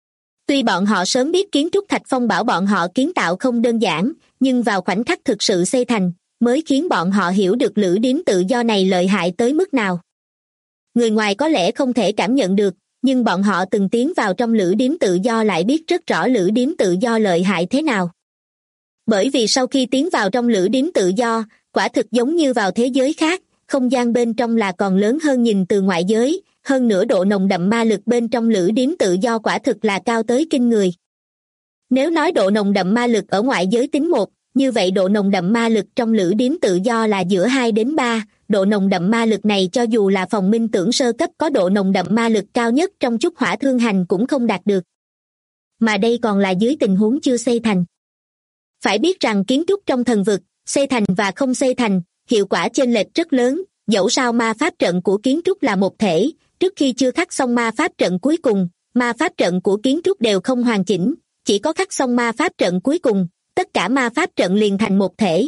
B: Tuy bọn họ sớm biết kiến trúc Thạch Phong bảo bọn họ kiến tạo không đơn giản, nhưng vào khoảnh khắc thực sự xây thành, mới khiến bọn họ hiểu được lữ điếm tự do này lợi hại tới mức nào. Người ngoài có lẽ không thể cảm nhận được, nhưng bọn họ từng tiến vào trong lữ điếm tự do lại biết rất rõ lữ điếm tự do lợi hại thế nào. Bởi vì sau khi tiến vào trong lữ điếm tự do, quả thực giống như vào thế giới khác, không gian bên trong là còn lớn hơn nhìn từ ngoại giới, hơn nữa độ nồng đậm ma lực bên trong lữ điếm tự do quả thực là cao tới kinh người. Nếu nói độ nồng đậm ma lực ở ngoại giới tính 1, như vậy độ nồng đậm ma lực trong lữ điếm tự do là giữa 2 đến 3, độ nồng đậm ma lực này cho dù là phòng minh tưởng sơ cấp có độ nồng đậm ma lực cao nhất trong Chúc Hỏa Thương Hành cũng không đạt được. Mà đây còn là dưới tình huống chưa xây thành. Phải biết rằng kiến trúc trong thần vực, xây thành và không xây thành, hiệu quả chênh lệch rất lớn, dẫu sao ma pháp trận của kiến trúc là một thể, trước khi chưa khắc xong ma pháp trận cuối cùng, ma pháp trận của kiến trúc đều không hoàn chỉnh, chỉ có khắc xong ma pháp trận cuối cùng, tất cả ma pháp trận liền thành một thể,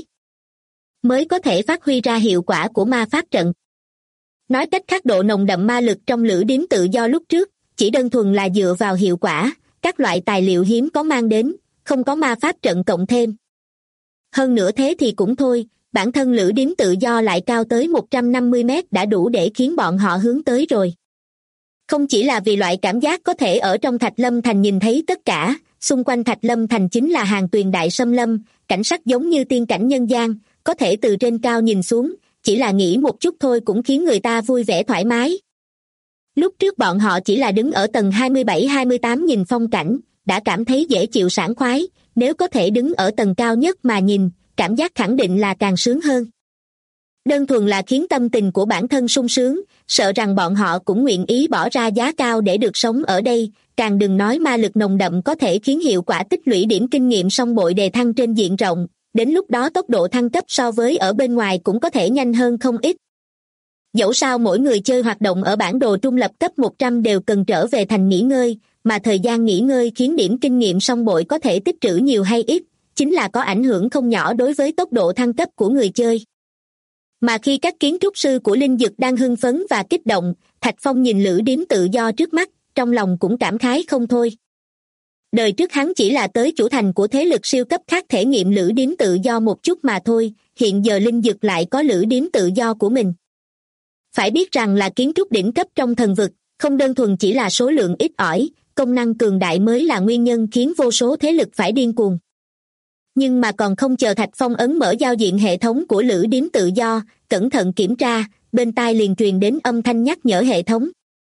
B: mới có thể phát huy ra hiệu quả của ma pháp trận. Nói cách khác độ nồng đậm ma lực trong lữ điếm tự do lúc trước, chỉ đơn thuần là dựa vào hiệu quả, các loại tài liệu hiếm có mang đến, không có ma pháp trận cộng thêm. Hơn nữa thế thì cũng thôi, bản thân lữ điếm tự do lại cao tới 150 mét đã đủ để khiến bọn họ hướng tới rồi. Không chỉ là vì loại cảm giác có thể ở trong Thạch Lâm Thành nhìn thấy tất cả, xung quanh Thạch Lâm Thành chính là hàng tuyền đại xâm lâm, cảnh sắc giống như tiên cảnh nhân gian, có thể từ trên cao nhìn xuống, chỉ là nghĩ một chút thôi cũng khiến người ta vui vẻ thoải mái. Lúc trước bọn họ chỉ là đứng ở tầng 27-28 nhìn phong cảnh, đã cảm thấy dễ chịu sảng khoái, nếu có thể đứng ở tầng cao nhất mà nhìn, cảm giác khẳng định là càng sướng hơn. Đơn thuần là khiến tâm tình của bản thân sung sướng, sợ rằng bọn họ cũng nguyện ý bỏ ra giá cao để được sống ở đây, càng đừng nói ma lực nồng đậm có thể khiến hiệu quả tích lũy điểm kinh nghiệm song bội đề thăng trên diện rộng, đến lúc đó tốc độ thăng cấp so với ở bên ngoài cũng có thể nhanh hơn không ít. Dẫu sao mỗi người chơi hoạt động ở bản đồ trung lập cấp 100 đều cần trở về thành nghỉ ngơi, mà thời gian nghỉ ngơi khiến điểm kinh nghiệm song bội có thể tích trữ nhiều hay ít, chính là có ảnh hưởng không nhỏ đối với tốc độ thăng cấp của người chơi. Mà khi các kiến trúc sư của Linh Dực đang hưng phấn và kích động, Thạch Phong nhìn lữ điếm tự do trước mắt, trong lòng cũng cảm khái không thôi. Đời trước hắn chỉ là tới chủ thành của thế lực siêu cấp khác thể nghiệm lữ điếm tự do một chút mà thôi, hiện giờ Linh Dực lại có lữ điếm tự do của mình. Phải biết rằng là kiến trúc đỉnh cấp trong thần vực, không đơn thuần chỉ là số lượng ít ỏi, công năng cường đại mới là nguyên nhân khiến vô số thế lực phải điên cuồng. Nhưng mà còn không chờ Thạch Phong ấn mở giao diện hệ thống của lữ điếm tự do, cẩn thận kiểm tra, bên tai liền truyền đến âm thanh nhắc nhở hệ thống.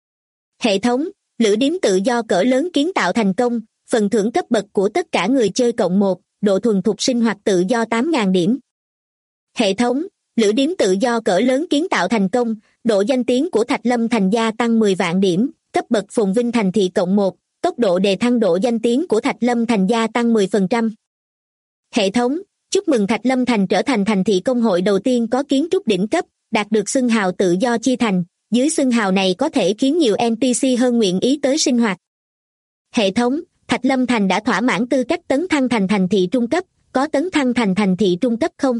B: Hệ thống, lữ điếm tự do cỡ lớn kiến tạo thành công, phần thưởng cấp bậc của tất cả người chơi cộng 1, độ thuần thục sinh hoạt tự do 8.000 điểm. Hệ thống, lữ điếm tự do cỡ lớn kiến tạo thành công, độ danh tiếng của Thạch Lâm Thành gia tăng 10 vạn điểm, cấp bậc phồn vinh thành thị cộng 1, tốc độ đề thăng độ danh tiếng của Thạch Lâm Thành gia tăng 10%. Hệ thống, chúc mừng Thạch Lâm Thành trở thành thành thị công hội đầu tiên có kiến trúc đỉnh cấp, đạt được xưng hào tự do chi thành, dưới xưng hào này có thể khiến nhiều NPC hơn nguyện ý tới sinh hoạt. Hệ thống, Thạch Lâm Thành đã thỏa mãn tư cách tấn thăng thành thành thị trung cấp, có tấn thăng thành thành thị trung cấp không?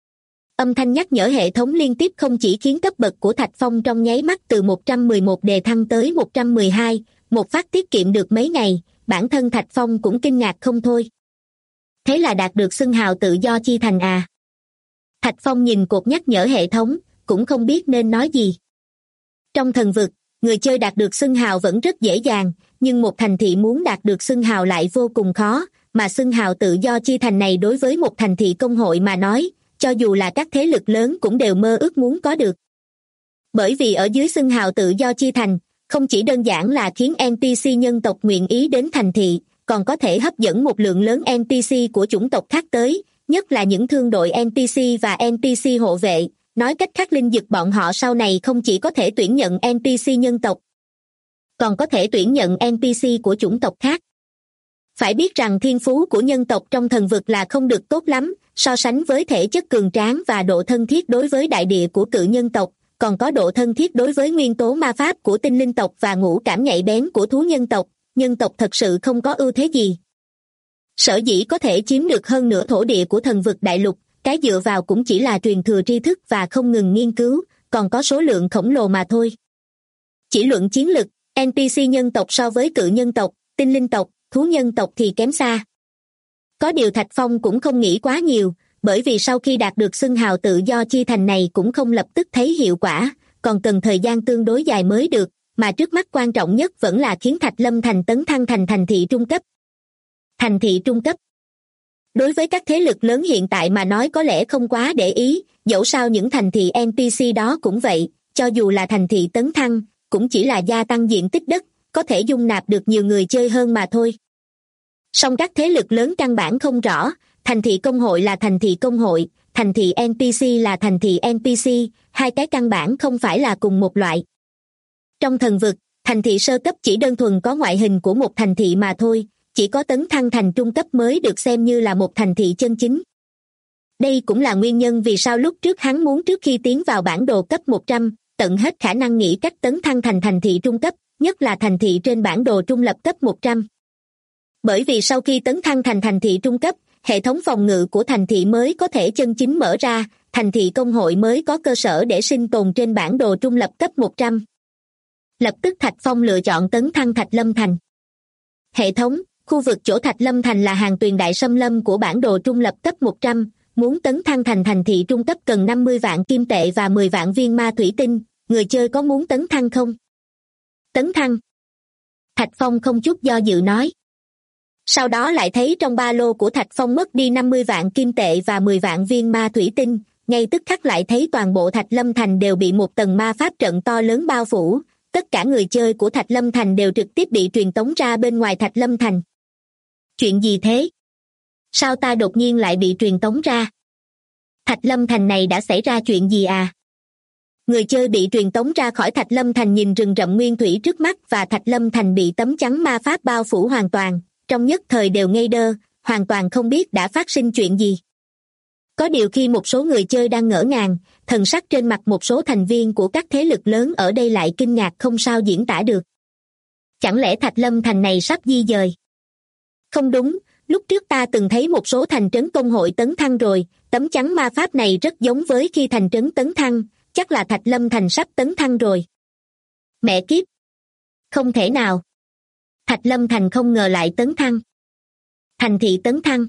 B: Âm thanh nhắc nhở hệ thống liên tiếp không chỉ khiến cấp bậc của Thạch Phong trong nháy mắt từ 111 đề thăng tới 112, một phát tiết kiệm được mấy ngày, bản thân Thạch Phong cũng kinh ngạc không thôi. Thế là đạt được xưng hào tự do chi thành à? Thạch Phong nhìn cột nhắc nhở hệ thống, cũng không biết nên nói gì. Trong thần vực, người chơi đạt được xưng hào vẫn rất dễ dàng, nhưng một thành thị muốn đạt được xưng hào lại vô cùng khó, mà xưng hào tự do chi thành này đối với một thành thị công hội mà nói, cho dù là các thế lực lớn cũng đều mơ ước muốn có được. Bởi vì ở dưới xưng hào tự do chi thành, không chỉ đơn giản là khiến NPC nhân tộc nguyện ý đến thành thị, còn có thể hấp dẫn một lượng lớn NPC của chủng tộc khác tới, nhất là những thương đội NPC và NPC hộ vệ. Nói cách khác Linh Dực bọn họ sau này không chỉ có thể tuyển nhận NPC nhân tộc, còn có thể tuyển nhận NPC của chủng tộc khác. Phải biết rằng thiên phú của nhân tộc trong thần vực là không được tốt lắm, so sánh với thể chất cường tráng và độ thân thiết đối với đại địa của cự nhân tộc, còn có độ thân thiết đối với nguyên tố ma pháp của tinh linh tộc và ngũ cảm nhạy bén của thú nhân tộc thật sự không có ưu thế gì. Sở dĩ có thể chiếm được hơn nửa thổ địa của thần vực đại lục, cái dựa vào cũng chỉ là truyền thừa tri thức và không ngừng nghiên cứu, còn có số lượng khổng lồ mà thôi. Chỉ luận chiến lực, NPC nhân tộc so với cự nhân tộc, tinh linh tộc, thú nhân tộc thì kém xa. Có điều Thạch Phong cũng không nghĩ quá nhiều, bởi vì sau khi đạt được xưng hào tự do chi thành này cũng không lập tức thấy hiệu quả, còn cần thời gian tương đối dài mới được, mà trước mắt quan trọng nhất vẫn là khiến Thạch Lâm Thành tấn thăng thành thành thị trung cấp. Thành thị trung cấp. Đối với các thế lực lớn hiện tại mà nói có lẽ không quá để ý, dẫu sao những thành thị NPC đó cũng vậy, cho dù là thành thị tấn thăng, cũng chỉ là gia tăng diện tích đất, có thể dung nạp được nhiều người chơi hơn mà thôi. Song các thế lực lớn căn bản không rõ, thành thị công hội là thành thị công hội, thành thị NPC là thành thị NPC, hai cái căn bản không phải là cùng một loại. Trong thần vực, thành thị sơ cấp chỉ đơn thuần có ngoại hình của một thành thị mà thôi, chỉ có tấn thăng thành trung cấp mới được xem như là một thành thị chân chính. Đây cũng là nguyên nhân vì sao lúc trước hắn muốn trước khi tiến vào bản đồ cấp 100, tận hết khả năng nghĩ cách tấn thăng thành thành thị trung cấp, nhất là thành thị trên bản đồ trung lập cấp 100. Bởi vì sau khi tấn thăng thành thành thị trung cấp, hệ thống phòng ngự của thành thị mới có thể chân chính mở ra, thành thị công hội mới có cơ sở để sinh tồn trên bản đồ trung lập cấp 100. Lập tức Thạch Phong lựa chọn tấn thăng Thạch Lâm Thành. Hệ thống, khu vực chỗ Thạch Lâm Thành là hàng tuyền đại xâm lâm của bản đồ trung lập cấp 100, muốn tấn thăng thành thành thị trung cấp cần 50 vạn kim tệ và 10 vạn viên ma thủy tinh, người chơi có muốn tấn thăng không? Tấn thăng. Thạch Phong không chút do dự nói. Sau đó lại thấy trong ba lô của Thạch Phong mất đi 50 vạn kim tệ và 10 vạn viên ma thủy tinh, ngay tức khắc lại thấy toàn bộ Thạch Lâm Thành đều bị một tầng ma pháp trận to lớn bao phủ, tất cả người chơi của Thạch Lâm Thành đều trực tiếp bị truyền tống ra bên ngoài Thạch Lâm Thành. Chuyện gì thế? Sao ta đột nhiên lại bị truyền tống ra? Thạch Lâm Thành này đã xảy ra chuyện gì à? Người chơi bị truyền tống ra khỏi Thạch Lâm Thành nhìn rừng rậm nguyên thủy trước mắt và Thạch Lâm Thành bị tấm chắn ma pháp bao phủ hoàn toàn, trong nhất thời đều ngây đơ, hoàn toàn không biết đã phát sinh chuyện gì. Có điều khi một số người chơi đang ngỡ ngàng, thần sắc trên mặt một số thành viên của các thế lực lớn ở đây lại kinh ngạc không sao diễn tả được. Chẳng lẽ Thạch Lâm Thành này sắp di dời? Không đúng, lúc trước ta từng thấy một số thành trấn công hội tấn thăng rồi, tấm chắn ma pháp này rất giống với khi thành trấn tấn thăng, chắc là Thạch Lâm Thành sắp tấn thăng rồi. Mẹ kiếp! Không thể nào! Thạch Lâm Thành không ngờ lại tấn thăng. Thành thị tấn thăng.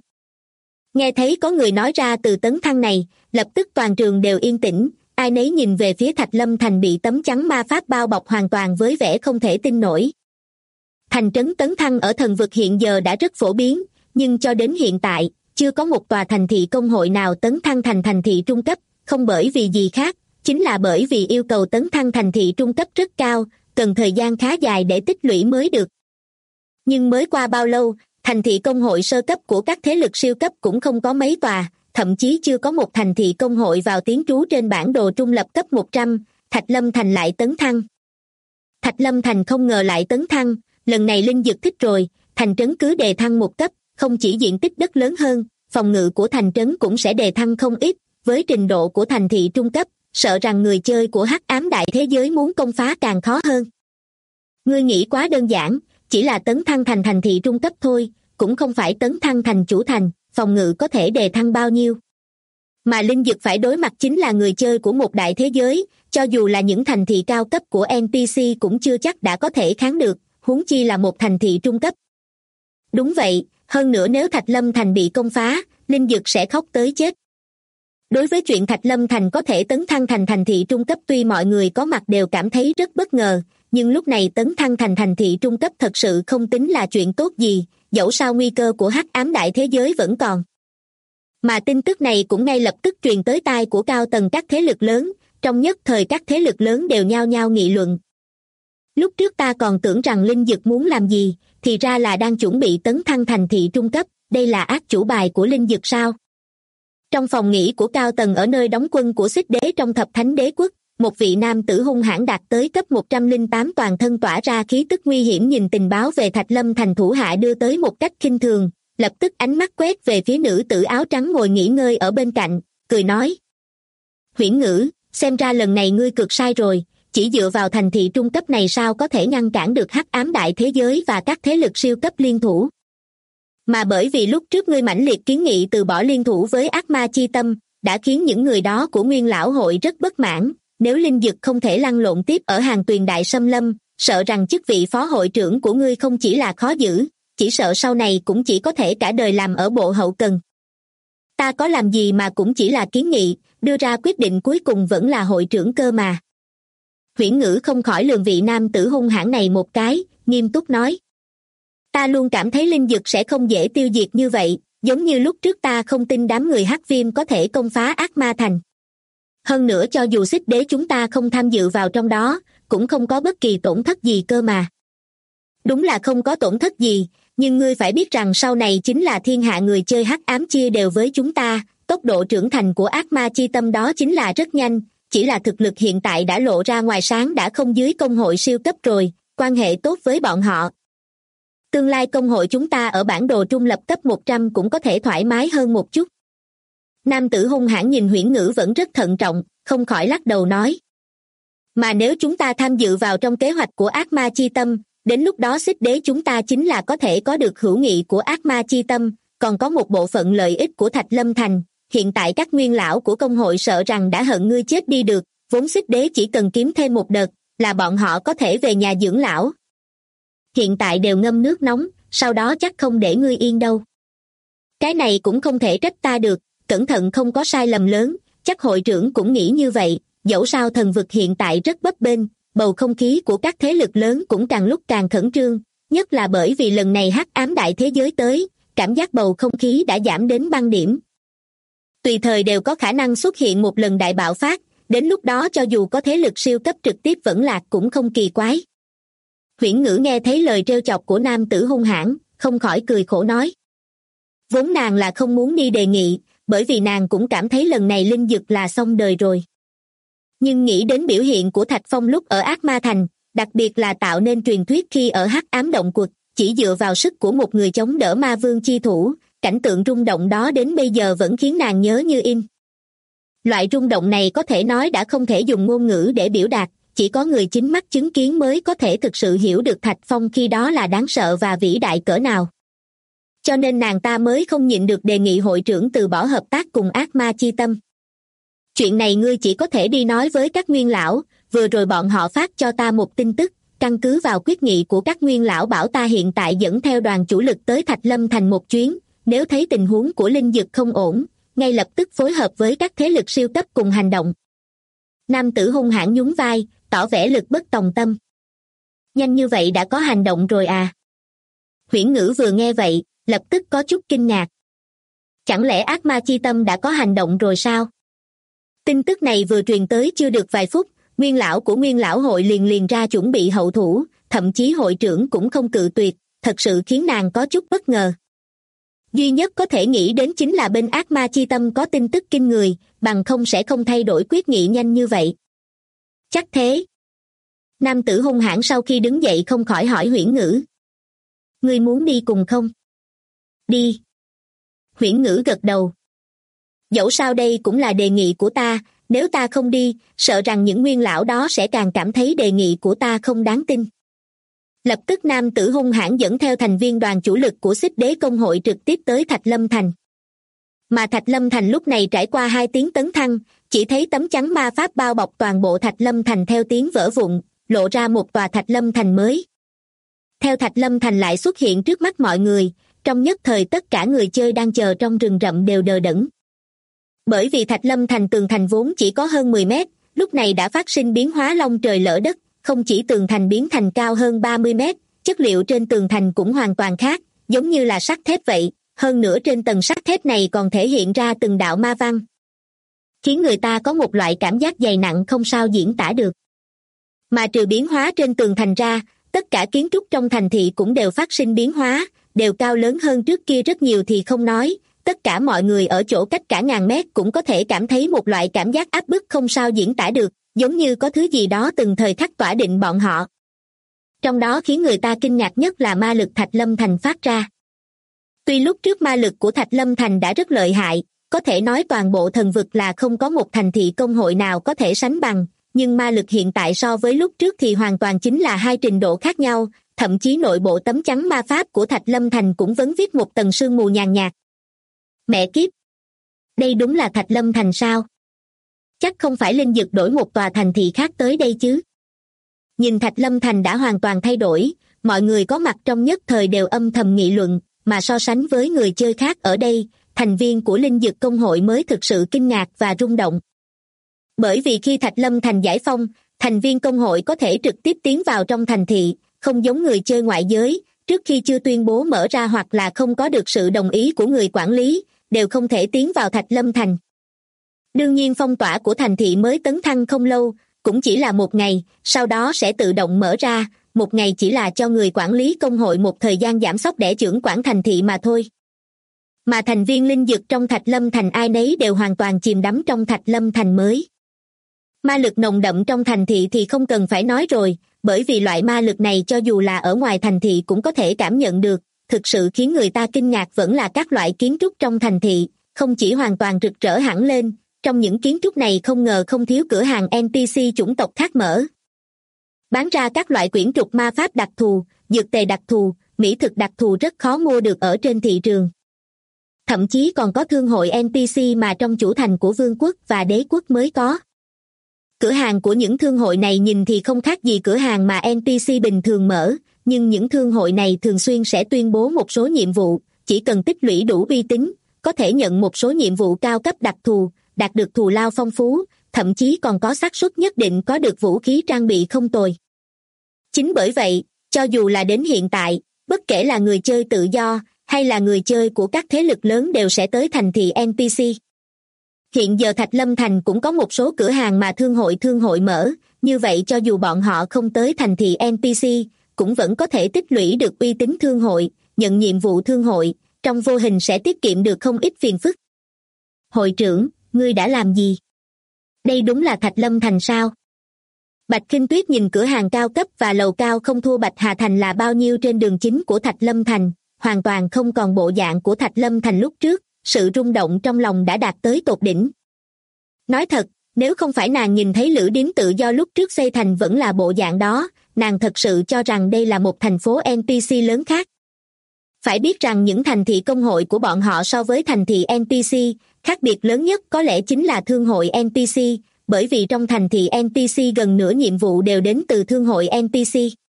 B: Nghe thấy có người nói ra từ tấn thăng này, lập tức toàn trường đều yên tĩnh, ai nấy nhìn về phía Thạch Lâm Thành bị tấm chắn ma pháp bao bọc hoàn toàn với vẻ không thể tin nổi. Thành trấn tấn thăng ở thần vực hiện giờ đã rất phổ biến, nhưng cho đến hiện tại, chưa có một tòa thành thị công hội nào tấn thăng thành thành thị trung cấp, không bởi vì gì khác, chính là bởi vì yêu cầu tấn thăng thành thị trung cấp rất cao, cần thời gian khá dài để tích lũy mới được. Nhưng mới qua bao lâu, thành thị công hội sơ cấp của các thế lực siêu cấp cũng không có mấy tòa, thậm chí chưa có một thành thị công hội vào tiến trú trên bản đồ trung lập cấp 100, Thạch Lâm Thành lại tấn thăng. Thạch Lâm Thành không ngờ lại tấn thăng, lần này Linh Dực thích rồi, thành trấn cứ đề thăng một cấp, không chỉ diện tích đất lớn hơn, phòng ngự của thành trấn cũng sẽ đề thăng không ít, với trình độ của thành thị trung cấp, sợ rằng người chơi của Hắc Ám Đại Thế Giới muốn công phá càng khó hơn. Ngươi nghĩ quá đơn giản, chỉ là tấn thăng thành thành thị trung cấp thôi, cũng không phải tấn thăng thành chủ thành, phòng ngự có thể đề thăng bao nhiêu. Mà Linh Dực phải đối mặt chính là người chơi của một đại thế giới, cho dù là những thành thị cao cấp của NPC cũng chưa chắc đã có thể kháng được, huống chi là một thành thị trung cấp. Đúng vậy, hơn nữa nếu Thạch Lâm Thành bị công phá, Linh Dực sẽ khóc tới chết. Đối với chuyện Thạch Lâm Thành có thể tấn thăng thành thành thị trung cấp tuy mọi người có mặt đều cảm thấy rất bất ngờ, nhưng lúc này tấn thăng thành thành thị trung cấp thật sự không tính là chuyện tốt gì, dẫu sao nguy cơ của Hắc Ám Đại Thế Giới vẫn còn. Mà tin tức này cũng ngay lập tức truyền tới tai của cao tầng các thế lực lớn, trong nhất thời các thế lực lớn đều nhao nhao nghị luận. Lúc trước ta còn tưởng rằng Linh Dực muốn làm gì, thì ra là đang chuẩn bị tấn thăng thành thị trung cấp, đây là ác chủ bài của Linh Dực sao? Trong phòng nghỉ của cao tầng ở nơi đóng quân của Xích Đế trong Thập Thánh Đế Quốc, một vị nam tử hung hãn đạt tới cấp 108 toàn thân tỏa ra khí tức nguy hiểm nhìn tình báo về Thạch Lâm Thành thủ hạ đưa tới một cách khinh thường, lập tức ánh mắt quét về phía nữ tử áo trắng ngồi nghỉ ngơi ở bên cạnh, cười nói. Huyễn Ngữ, xem ra lần này ngươi cực sai rồi, chỉ dựa vào thành thị trung cấp này sao có thể ngăn cản được Hắc Ám Đại Thế Giới và các thế lực siêu cấp liên thủ. Mà bởi vì lúc trước ngươi mãnh liệt kiến nghị từ bỏ liên thủ với Ác Ma Chi Tâm, đã khiến những người đó của Nguyên Lão Hội rất bất mãn, nếu Linh Dực không thể lăn lộn tiếp ở hàng tuyền đại xâm lâm, sợ rằng chức vị phó hội trưởng của ngươi không chỉ là khó giữ, chỉ sợ sau này cũng chỉ có thể cả đời làm ở bộ hậu cần. Ta có làm gì mà cũng chỉ là kiến nghị, đưa ra quyết định cuối cùng vẫn là hội trưởng cơ mà. Huyễn Ngữ không khỏi lườm vị nam tử hung hãn này một cái, nghiêm túc nói. Ta luôn cảm thấy Linh Dực sẽ không dễ tiêu diệt như vậy, Giống như lúc trước ta không tin đám người Hắc Viêm có thể công phá Ác Ma Thành. Hơn nữa cho dù Xích Đế chúng ta không tham dự vào trong đó, cũng không có bất kỳ tổn thất gì cơ mà. Đúng là không có tổn thất gì, nhưng ngươi phải biết rằng sau này chính là thiên hạ người chơi hắc ám chia đều với chúng ta, tốc độ trưởng thành của ác ma chi tâm đó chính là rất nhanh, chỉ là thực lực hiện tại đã lộ ra ngoài sáng đã không dưới công hội siêu cấp rồi, quan hệ tốt với bọn họ. Tương lai công hội chúng ta ở bản đồ trung lập cấp 100 cũng có thể thoải mái hơn một chút. Nam tử hung hãn nhìn Huyễn Ngữ vẫn rất thận trọng, không khỏi lắc đầu nói. Mà nếu chúng ta tham dự vào trong kế hoạch của ác ma chi tâm, đến lúc đó Xích Đế chúng ta chính là có thể có được hữu nghị của ác ma chi tâm, còn có một bộ phận lợi ích của Thạch Lâm Thành. Hiện tại các nguyên lão của công hội sợ rằng đã hận ngươi chết đi được, vốn Xích Đế chỉ cần kiếm thêm một đợt, là bọn họ có thể về nhà dưỡng lão. Hiện tại đều ngâm nước nóng, sau đó chắc không để ngươi yên đâu. Cái này cũng không thể trách ta được, cẩn thận không có sai lầm lớn, chắc hội trưởng cũng nghĩ như vậy, dẫu sao thần vực hiện tại rất bấp bênh, bầu không khí của các thế lực lớn cũng càng lúc càng khẩn trương, nhất là bởi vì lần này hắc ám đại thế giới tới, cảm giác bầu không khí đã giảm đến băng điểm. Tùy thời đều có khả năng xuất hiện một lần đại bạo phát, đến lúc đó cho dù có thế lực siêu cấp trực tiếp vẫn lạc cũng không kỳ quái. Huyễn Ngữ nghe thấy lời trêu chọc của nam tử hung hãn, không khỏi cười khổ nói. Vốn nàng là không muốn đi đề nghị, bởi vì nàng cũng cảm thấy lần này linh dực là xong đời rồi. Nhưng nghĩ đến biểu hiện của Thạch Phong lúc ở Ác Ma Thành, đặc biệt là tạo nên truyền thuyết khi ở hắc ám động quật, chỉ dựa vào sức của một người chống đỡ ma vương chi thủ, cảnh tượng rung động đó đến bây giờ vẫn khiến nàng nhớ như in. Loại rung động này có thể nói đã không thể dùng ngôn ngữ để biểu đạt, chỉ có người chính mắt chứng kiến mới có thể thực sự hiểu được Thạch Phong khi đó là đáng sợ và vĩ đại cỡ nào. Cho nên nàng ta mới không nhịn được đề nghị hội trưởng từ bỏ hợp tác cùng ác ma chi tâm. Chuyện này ngươi chỉ có thể đi nói với các nguyên lão, vừa rồi bọn họ phát cho ta một tin tức, căn cứ vào quyết nghị của các nguyên lão bảo ta hiện tại dẫn theo đoàn chủ lực tới Thạch Lâm Thành một chuyến, nếu thấy tình huống của linh dực không ổn, ngay lập tức phối hợp với các thế lực siêu cấp cùng hành động. Nam tử hung hãn nhún vai, tỏ vẻ lực bất tòng tâm. Nhanh như vậy đã có hành động rồi à? Huyễn Ngữ vừa nghe vậy, lập tức có chút kinh ngạc. Chẳng lẽ ác ma chi tâm đã có hành động rồi sao? Tin tức này vừa truyền tới chưa được vài phút, nguyên lão của nguyên lão hội liền ra chuẩn bị hậu thủ, thậm chí hội trưởng cũng không cự tuyệt, thật sự khiến nàng có chút bất ngờ. Duy nhất có thể nghĩ đến chính là bên ác ma chi tâm có tin tức kinh người, bằng không sẽ không thay đổi quyết nghị nhanh như vậy. Chắc thế. Nam tử hung hãn sau khi đứng dậy không khỏi hỏi Huyễn Ngữ. Ngươi muốn đi cùng không? Đi. Huyễn Ngữ gật đầu. Dẫu sao đây cũng là đề nghị của ta, nếu ta không đi, sợ rằng những nguyên lão đó sẽ càng cảm thấy đề nghị của ta không đáng tin. Lập tức nam tử hung hãn dẫn theo thành viên đoàn chủ lực của Xích Đế công hội trực tiếp tới Thạch Lâm Thành. Mà Thạch Lâm Thành lúc này trải qua 2 tiếng tấn thăng, chỉ thấy tấm chắn ma pháp bao bọc toàn bộ Thạch Lâm Thành theo tiếng vỡ vụn, lộ ra một tòa Thạch Lâm Thành mới. Theo Thạch Lâm Thành lại xuất hiện trước mắt mọi người, trong nhất thời tất cả người chơi đang chờ trong rừng rậm đều đờ đẫn. Bởi vì Thạch Lâm Thành tường thành vốn chỉ có hơn 10 mét, lúc này đã phát sinh biến hóa long trời lỡ đất, không chỉ tường thành biến thành cao hơn 30 mét, chất liệu trên tường thành cũng hoàn toàn khác, giống như là sắt thép vậy, hơn nữa trên tầng sắt thép này còn thể hiện ra từng đạo ma văn, khiến người ta có một loại cảm giác dày nặng không sao diễn tả được. Mà trừ biến hóa trên tường thành ra, tất cả kiến trúc trong thành thị cũng đều phát sinh biến hóa, đều cao lớn hơn trước kia rất nhiều thì không nói, tất cả mọi người ở chỗ cách cả ngàn mét cũng có thể cảm thấy một loại cảm giác áp bức không sao diễn tả được, giống như có thứ gì đó từng thời khắc tỏa định bọn họ. Trong đó khiến người ta kinh ngạc nhất là ma lực Thạch Lâm Thành phát ra. Tuy lúc trước ma lực của Thạch Lâm Thành đã rất lợi hại, có thể nói toàn bộ thần vực là không có một thành thị công hội nào có thể sánh bằng, nhưng ma lực hiện tại so với lúc trước thì hoàn toàn chính là 2 trình độ khác nhau, thậm chí nội bộ tấm chắn ma pháp của Thạch Lâm Thành cũng vấn vít một tầng sương mù nhàn nhạt. Mẹ kiếp! Đây đúng là Thạch Lâm Thành sao? Chắc không phải linh dực đổi một tòa thành thị khác tới đây chứ? Nhìn Thạch Lâm Thành đã hoàn toàn thay đổi, mọi người có mặt trong nhất thời đều âm thầm nghị luận, mà so sánh với người chơi khác ở đây, thành viên của linh dực công hội mới thực sự kinh ngạc và rung động. Bởi vì khi Thạch Lâm Thành giải phong, thành viên công hội có thể trực tiếp tiến vào trong thành thị, không giống người chơi ngoại giới, trước khi chưa tuyên bố mở ra hoặc là không có được sự đồng ý của người quản lý, đều không thể tiến vào Thạch Lâm Thành. Đương nhiên phong tỏa của thành thị mới tấn thăng không lâu, cũng chỉ là 1 ngày, sau đó sẽ tự động mở ra, 1 ngày chỉ là cho người quản lý công hội một thời gian giảm sóc để chưởng quản thành thị mà thôi. Mà thành viên linh dược trong Thạch Lâm Thành ai nấy đều hoàn toàn chìm đắm trong Thạch Lâm Thành mới. Ma lực nồng đậm trong thành thị thì không cần phải nói rồi, bởi vì loại ma lực này cho dù là ở ngoài thành thị cũng có thể cảm nhận được, thực sự khiến người ta kinh ngạc vẫn là các loại kiến trúc trong thành thị, không chỉ hoàn toàn rực rỡ hẳn lên, trong những kiến trúc này không ngờ không thiếu cửa hàng NPC chủng tộc khác mở. Bán ra các loại quyển trục ma pháp đặc thù, dược tề đặc thù, mỹ thực đặc thù rất khó mua được ở trên thị trường. Thậm chí còn có thương hội NPC mà trong chủ thành của vương quốc và đế quốc mới có. Cửa hàng của những thương hội này nhìn thì không khác gì cửa hàng mà NPC bình thường mở, nhưng những thương hội này thường xuyên sẽ tuyên bố một số nhiệm vụ, chỉ cần tích lũy đủ uy tín, có thể nhận một số nhiệm vụ cao cấp đặc thù, đạt được thù lao phong phú, thậm chí còn có xác suất nhất định có được vũ khí trang bị không tồi. Chính bởi vậy, cho dù là đến hiện tại, bất kể là người chơi tự do hay là người chơi của các thế lực lớn đều sẽ tới thành thị NPC. Hiện giờ Thạch Lâm Thành cũng có một số cửa hàng mà thương hội mở, như vậy cho dù bọn họ không tới thành thị NPC, cũng vẫn có thể tích lũy được uy tín thương hội, nhận nhiệm vụ thương hội, trong vô hình sẽ tiết kiệm được không ít phiền phức. Hội trưởng, ngươi đã làm gì? Đây đúng là Thạch Lâm Thành sao? Bạch Khinh Tuyết nhìn cửa hàng cao cấp và lầu cao không thua Bạch Hà Thành là bao nhiêu trên đường chính của Thạch Lâm Thành, hoàn toàn không còn bộ dạng của Thạch Lâm Thành lúc trước, sự rung động trong lòng đã đạt tới tột đỉnh. Nói thật, nếu không phải nàng nhìn thấy Lữ Điếm Tự Do lúc trước xây thành vẫn là bộ dạng đó, nàng thật sự cho rằng đây là một thành phố NPC lớn khác. Phải biết rằng những thành thị công hội của bọn họ so với thành thị NPC, khác biệt lớn nhất có lẽ chính là thương hội NPC, bởi vì trong thành thị NPC gần nửa nhiệm vụ đều đến từ thương hội NPC.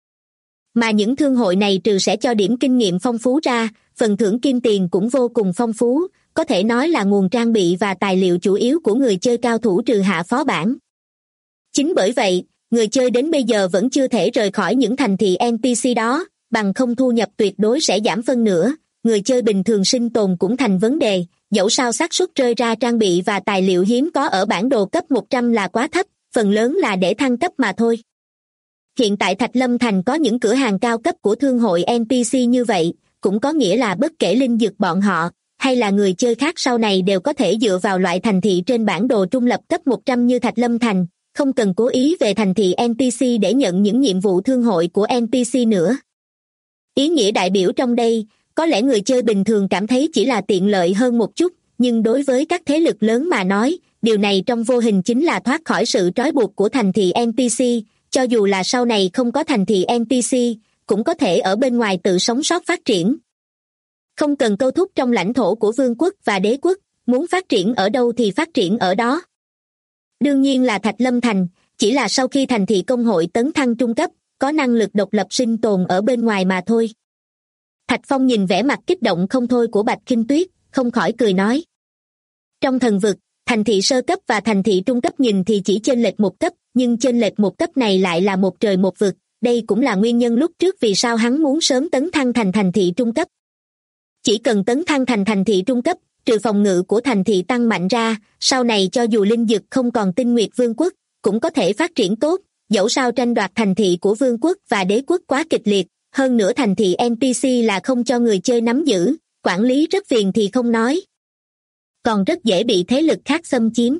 B: Mà những thương hội này trừ sẽ cho điểm kinh nghiệm phong phú ra, phần thưởng kim tiền cũng vô cùng phong phú, có thể nói là nguồn trang bị và tài liệu chủ yếu của người chơi cao thủ trừ hạ phó bản. Chính bởi vậy, người chơi đến bây giờ vẫn chưa thể rời khỏi những thành thị NPC đó, bằng không thu nhập tuyệt đối sẽ giảm phân nửa, người chơi bình thường sinh tồn cũng thành vấn đề, dẫu sao xác suất rơi ra trang bị và tài liệu hiếm có ở bản đồ cấp 100 là quá thấp, phần lớn là để thăng cấp mà thôi. Hiện tại Thạch Lâm Thành có những cửa hàng cao cấp của thương hội NPC như vậy, cũng có nghĩa là bất kể linh dược bọn họ, hay là người chơi khác sau này đều có thể dựa vào loại thành thị trên bản đồ trung lập cấp 100 như Thạch Lâm Thành, không cần cố ý về thành thị NPC để nhận những nhiệm vụ thương hội của NPC nữa. Ý nghĩa đại biểu trong đây, có lẽ người chơi bình thường cảm thấy chỉ là tiện lợi hơn một chút, nhưng đối với các thế lực lớn mà nói, điều này trong vô hình chính là thoát khỏi sự trói buộc của thành thị NPC, cho dù là sau này không có thành thị NPC, cũng có thể ở bên ngoài tự sống sót phát triển. Không cần câu thúc trong lãnh thổ của vương quốc và đế quốc, muốn phát triển ở đâu thì phát triển ở đó. Đương nhiên là Thạch Lâm Thành, chỉ là sau khi thành thị công hội tấn thăng trung cấp, có năng lực độc lập sinh tồn ở bên ngoài mà thôi. Thạch Phong nhìn vẻ mặt kích động không thôi của Bạch Khinh Tuyết, không khỏi cười nói. Trong thần vực, thành thị sơ cấp và thành thị trung cấp nhìn thì chỉ chênh lệch một cấp, nhưng chênh lệch một cấp này lại là một trời một vực, đây cũng là nguyên nhân lúc trước vì sao hắn muốn sớm tấn thăng thành thành thị trung cấp. Chỉ cần tấn thăng thành thành thị trung cấp, trừ phòng ngự của thành thị tăng mạnh ra, sau này cho dù linh dực không còn Tinh Nguyệt Vương quốc, cũng có thể phát triển tốt, dẫu sao tranh đoạt thành thị của vương quốc và đế quốc quá kịch liệt, hơn nữa thành thị NPC là không cho người chơi nắm giữ, quản lý rất phiền thì không nói, còn rất dễ bị thế lực khác xâm chiếm.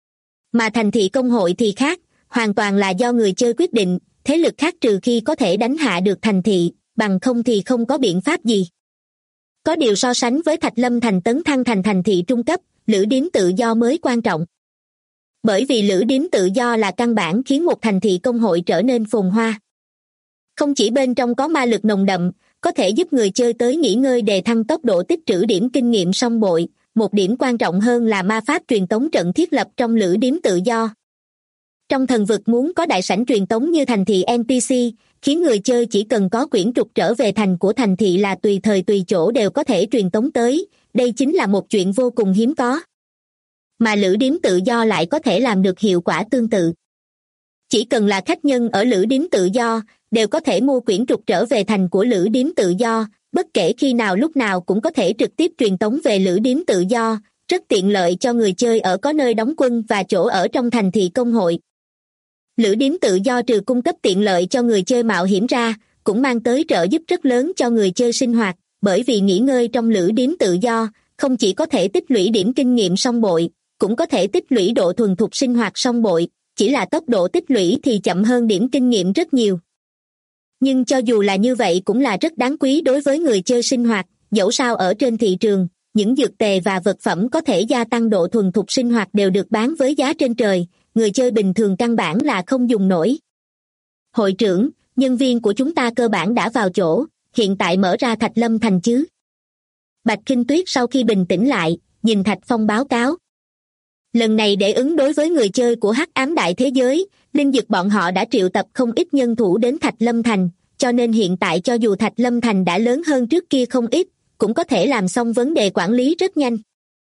B: Mà thành thị công hội thì khác, hoàn toàn là do người chơi quyết định, thế lực khác trừ khi có thể đánh hạ được thành thị, bằng không thì không có biện pháp gì. Có điều so sánh với Thạch Lâm Thành tấn thăng thành thành thị trung cấp, Lữ Điếm Tự Do mới quan trọng. Bởi vì Lữ Điếm Tự Do là căn bản khiến một thành thị công hội trở nên phồn hoa. Không chỉ bên trong có ma lực nồng đậm, có thể giúp người chơi tới nghỉ ngơi đề thăng tốc độ tích trữ điểm kinh nghiệm song bội, một điểm quan trọng hơn là ma pháp truyền tống trận thiết lập trong Lữ Điếm Tự Do. Trong thần vực muốn có đại sảnh truyền tống như thành thị NPC, khiến người chơi chỉ cần có quyển trục trở về thành của thành thị là tùy thời tùy chỗ đều có thể truyền tống tới, đây chính là một chuyện vô cùng hiếm có. Mà Lữ Điếm Tự Do lại có thể làm được hiệu quả tương tự. Chỉ cần là khách nhân ở Lữ Điếm Tự Do, đều có thể mua quyển trục trở về thành của Lữ Điếm Tự Do, bất kể khi nào lúc nào cũng có thể trực tiếp truyền tống về Lữ Điếm Tự Do, rất tiện lợi cho người chơi ở có nơi đóng quân và chỗ ở trong thành thị công hội. Lữ Điếm Tự Do trừ cung cấp tiện lợi cho người chơi mạo hiểm ra, cũng mang tới trợ giúp rất lớn cho người chơi sinh hoạt, bởi vì nghỉ ngơi trong Lữ Điếm Tự Do, không chỉ có thể tích lũy điểm kinh nghiệm song bội, cũng có thể tích lũy độ thuần thục sinh hoạt song bội, chỉ là tốc độ tích lũy thì chậm hơn điểm kinh nghiệm rất nhiều. Nhưng cho dù là như vậy cũng là rất đáng quý đối với người chơi sinh hoạt, dẫu sao ở trên thị trường, những dược tề và vật phẩm có thể gia tăng độ thuần thục sinh hoạt đều được bán với giá trên trời, người chơi bình thường căn bản là không dùng nổi. Hội trưởng, nhân viên của chúng ta cơ bản đã vào chỗ, hiện tại mở ra Thạch Lâm Thành chứ? Bạch Kinh Tuyết sau khi bình tĩnh lại, nhìn Thạch Phong báo cáo. Lần này để ứng đối với người chơi của Hắc Ám Đại Thế Giới, Linh Dực bọn họ đã triệu tập không ít nhân thủ đến Thạch Lâm Thành, cho nên hiện tại cho dù Thạch Lâm Thành đã lớn hơn trước kia không ít, cũng có thể làm xong vấn đề quản lý rất nhanh.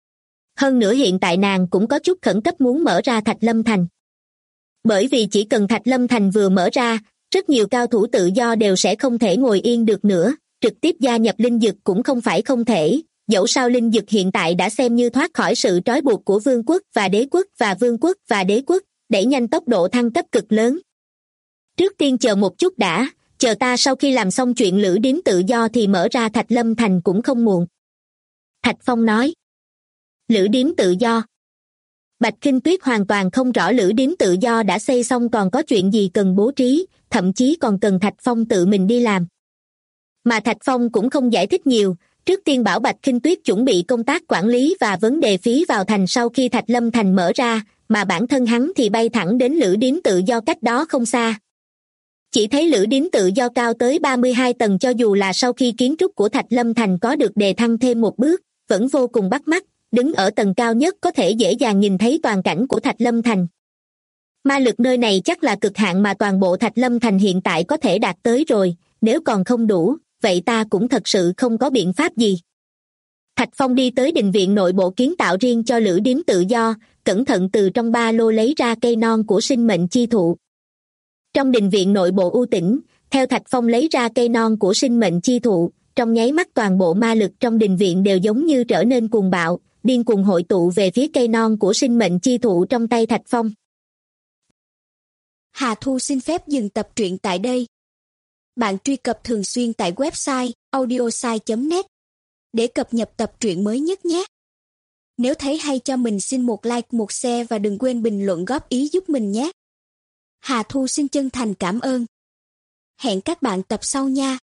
B: Hơn nữa hiện tại nàng cũng có chút khẩn cấp muốn mở ra Thạch Lâm Thành. Bởi vì chỉ cần Thạch Lâm Thành vừa mở ra, rất nhiều cao thủ tự do đều sẽ không thể ngồi yên được nữa, trực tiếp gia nhập Linh Dực cũng không phải không thể, dẫu sao Linh Dực hiện tại đã xem như thoát khỏi sự trói buộc của vương quốc và đế quốc và vương quốc và đế quốc, đẩy nhanh tốc độ thăng cấp cực lớn. Trước tiên chờ một chút đã, chờ ta sau khi làm xong chuyện Lữ Điếm Tự Do thì mở ra Thạch Lâm Thành cũng không muộn. Thạch Phong nói. Lữ Điếm Tự Do. Bạch Kinh Tuyết hoàn toàn không rõ Lữ Điếm Tự Do đã xây xong còn có chuyện gì cần bố trí, thậm chí còn cần Thạch Phong tự mình đi làm. Mà Thạch Phong cũng không giải thích nhiều, trước tiên bảo Bạch Kinh Tuyết chuẩn bị công tác quản lý và vấn đề phí vào thành sau khi Thạch Lâm Thành mở ra, mà bản thân hắn thì bay thẳng đến Lữ Điếm Tự Do cách đó không xa. Chỉ thấy Lữ Điếm Tự Do cao tới 32 tầng, cho dù là sau khi kiến trúc của Thạch Lâm Thành có được đề thăng thêm một bước, vẫn vô cùng bắt mắt, đứng ở tầng cao nhất có thể dễ dàng nhìn thấy toàn cảnh của Thạch Lâm Thành. Ma lực nơi này chắc là cực hạn mà toàn bộ Thạch Lâm Thành hiện tại có thể đạt tới rồi, nếu còn không đủ, vậy ta cũng thật sự không có biện pháp gì. Thạch Phong đi tới đình viện nội bộ kiến tạo riêng cho Lữ Điếm Tự Do, cẩn thận từ trong ba lô lấy ra cây non của sinh mệnh chi thụ. Trong đình viện nội bộ u tĩnh, theo Thạch Phong lấy ra cây non của sinh mệnh chi thụ, trong nháy mắt toàn bộ ma lực trong đình viện đều giống như trở nên cuồng bạo, điên cuồng hội tụ về phía cây non của sinh mệnh chi thụ trong tay Thạch Phong.
C: Hà Thu xin phép dừng tập truyện tại đây. Bạn truy cập thường xuyên tại website audiosai.net để cập nhật tập truyện mới nhất nhé. Nếu thấy hay cho mình xin một like, một share và đừng quên bình luận góp ý giúp mình nhé. Hà Thu xin chân thành cảm ơn. Hẹn các bạn tập sau nha.